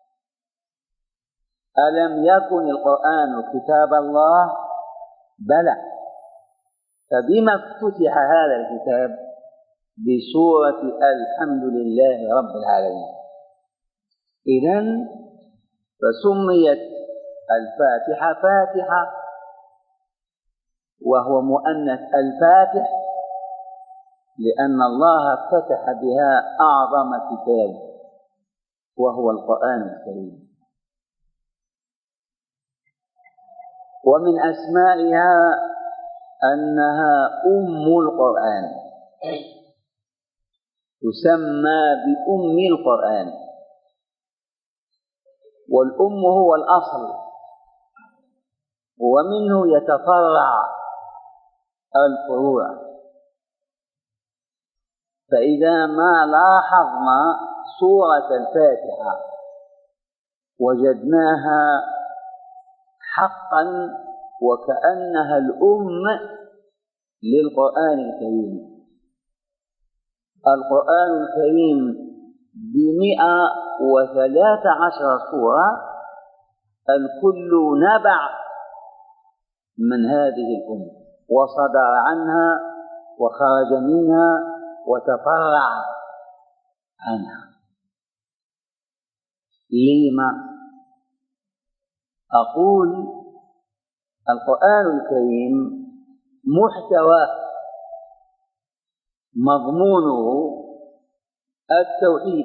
ألم يكن القرآن كتاب الله؟ بلى. فبما افتتح هذا الكتاب؟ بسورة الحمد لله رب العالمين. إذن فسميت الفاتحة فاتحة، وهو مؤنث الفاتح لأن الله افتتح بها أعظم كتاب وهو القرآن الكريم. ومن أسمائها أنها أم القرآن، تسمى بأم القرآن، والأم هو الأصل ومنه يتفرع الفروع. فإذا ما لاحظنا سورة الفاتحة وجدناها حقا وكأنها الأم للقرآن الكريم. القرآن الكريم بمئة وثلاث عشر سورة، الكل نبع من هذه الأم وصدر عنها وخرج منها وتفرع عنها. لما؟ أقول القرآن الكريم محتوى مضمونه التوحيد،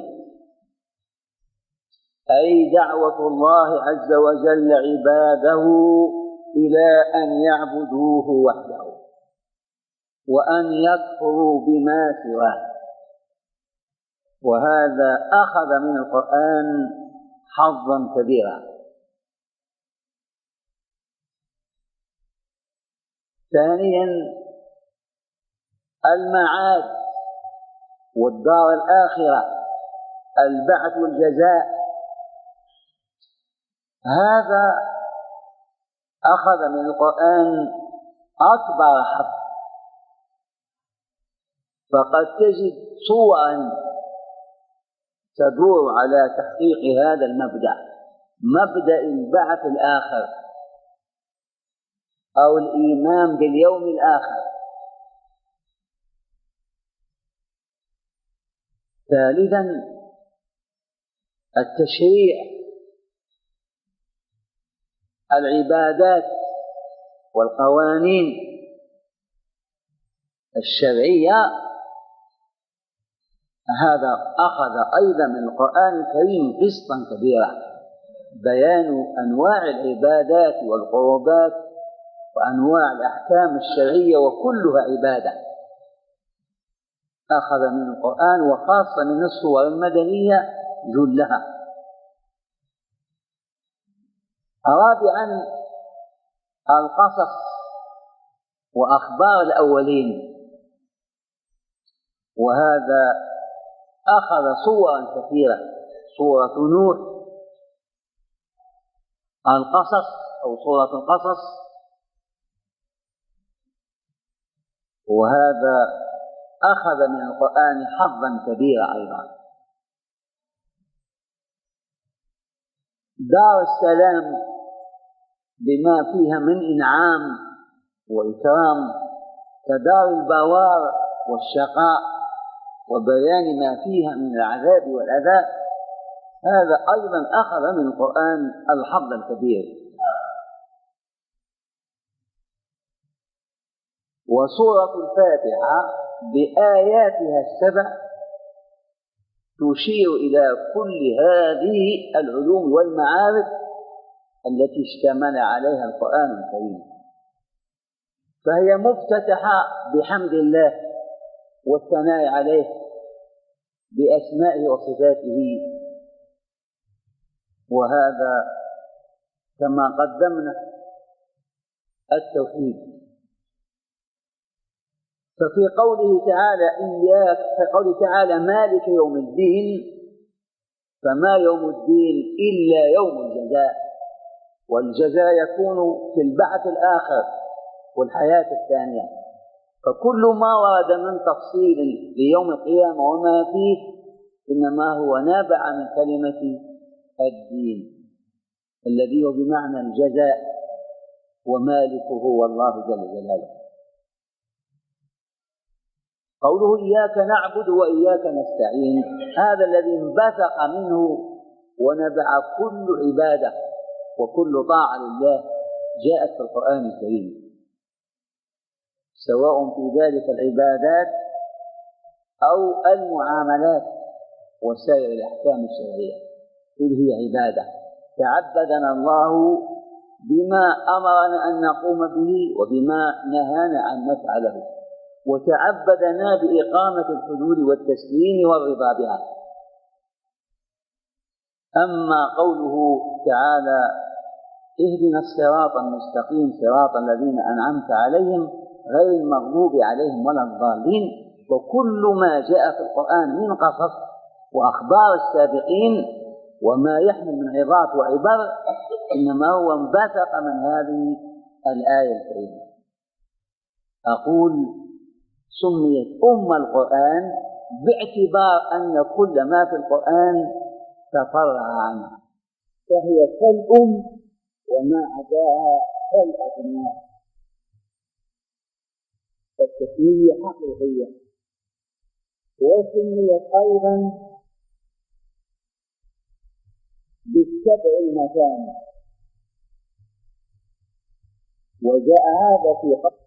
أي دعوة الله عز وجل عباده إلى أن يعبدوه وحده وأن يكفروا بما سواه. وهذا أخذ من القرآن حظا كبيرا. ثانيا المعاد والدار الآخرة، البعث والجزاء، هذا أخذ من القرآن أكبر حظ. فقد تجد صورا تدور على تحقيق هذا المبدأ، مبدأ البعث الآخر أو الإيمان باليوم الآخر. ثالثا التشريع، العبادات والقوانين الشرعية، هذا أخذ أيضا من القرآن الكريم قسطا كبيرا، بيان أنواع العبادات والقربات وأنواع الأحكام الشرعية وكلها عبادة، أخذ من القرآن وخاصة من السور المدنية جلها. رابعا القصص وأخبار الأولين، وهذا أخذ صورا كثيرة، سورة نوح القصص أو سورة القصص، وهذا أخذ من القرآن حظا كبيرا أيضا. دار السلام بما فيها من إنعام وإكرام كدار البوار والشقاء، وبيان ما فيها من العذاب والأذى، هذا أيضا أخذ من القرآن الحظ الكبير. وسورة الفاتحة بآياتها السبع تشير إلى كل هذه العلوم والمعارف التي اشتمل عليها القرآن الكريم، فهي مفتتحة بحمد الله والثناء عليه بأسمائه وصفاته، وهذا كما قدمنا التوحيد. ففي قوله تعالى إياك، في قوله تعالى مالك يوم الدين، فما يوم الدين إلا يوم الجزاء، والجزاء يكون في البعث الآخر والحياة الثانية. فكل ما ورد من تفصيل ليوم القيامة وما فيه إنما هو نابع من كلمة الدين الذي هو بمعنى الجزاء، ومالكه هو الله جل جلاله. قوله إياك نعبد وإياك نستعين، هذا الذي انبثق منه ونبع كل عبادة وكل طاعة لله جاءت في القرآن الكريم، سواء في ذلك العبادات أو المعاملات وسائر الأحكام الشرعية، إذ هي عبادة تعبدنا الله بما أمرنا أن نقوم به وبما نهانا أن نفعله، وتعبدنا بإقامة الحدود والتسليم والرضا بها. أما قوله تعالى اهدنا الصراط المستقيم صراط الذين أنعمت عليهم غير المغضوب عليهم ولا الضالين، وكل ما جاء في القرآن من قصص وأخبار السابقين وما يحمل من عظات وعبر إنما هو انبثق من هذه الآية الكريمة. أقول سميت أم القرآن باعتبار أن كل ما في القرآن تفرع عنها، فهي كالأم وما عداها كالأبناء، فالتسمية حقيقية. وسميت أيضا بالسبع المثاني، وجاء هذا في قصة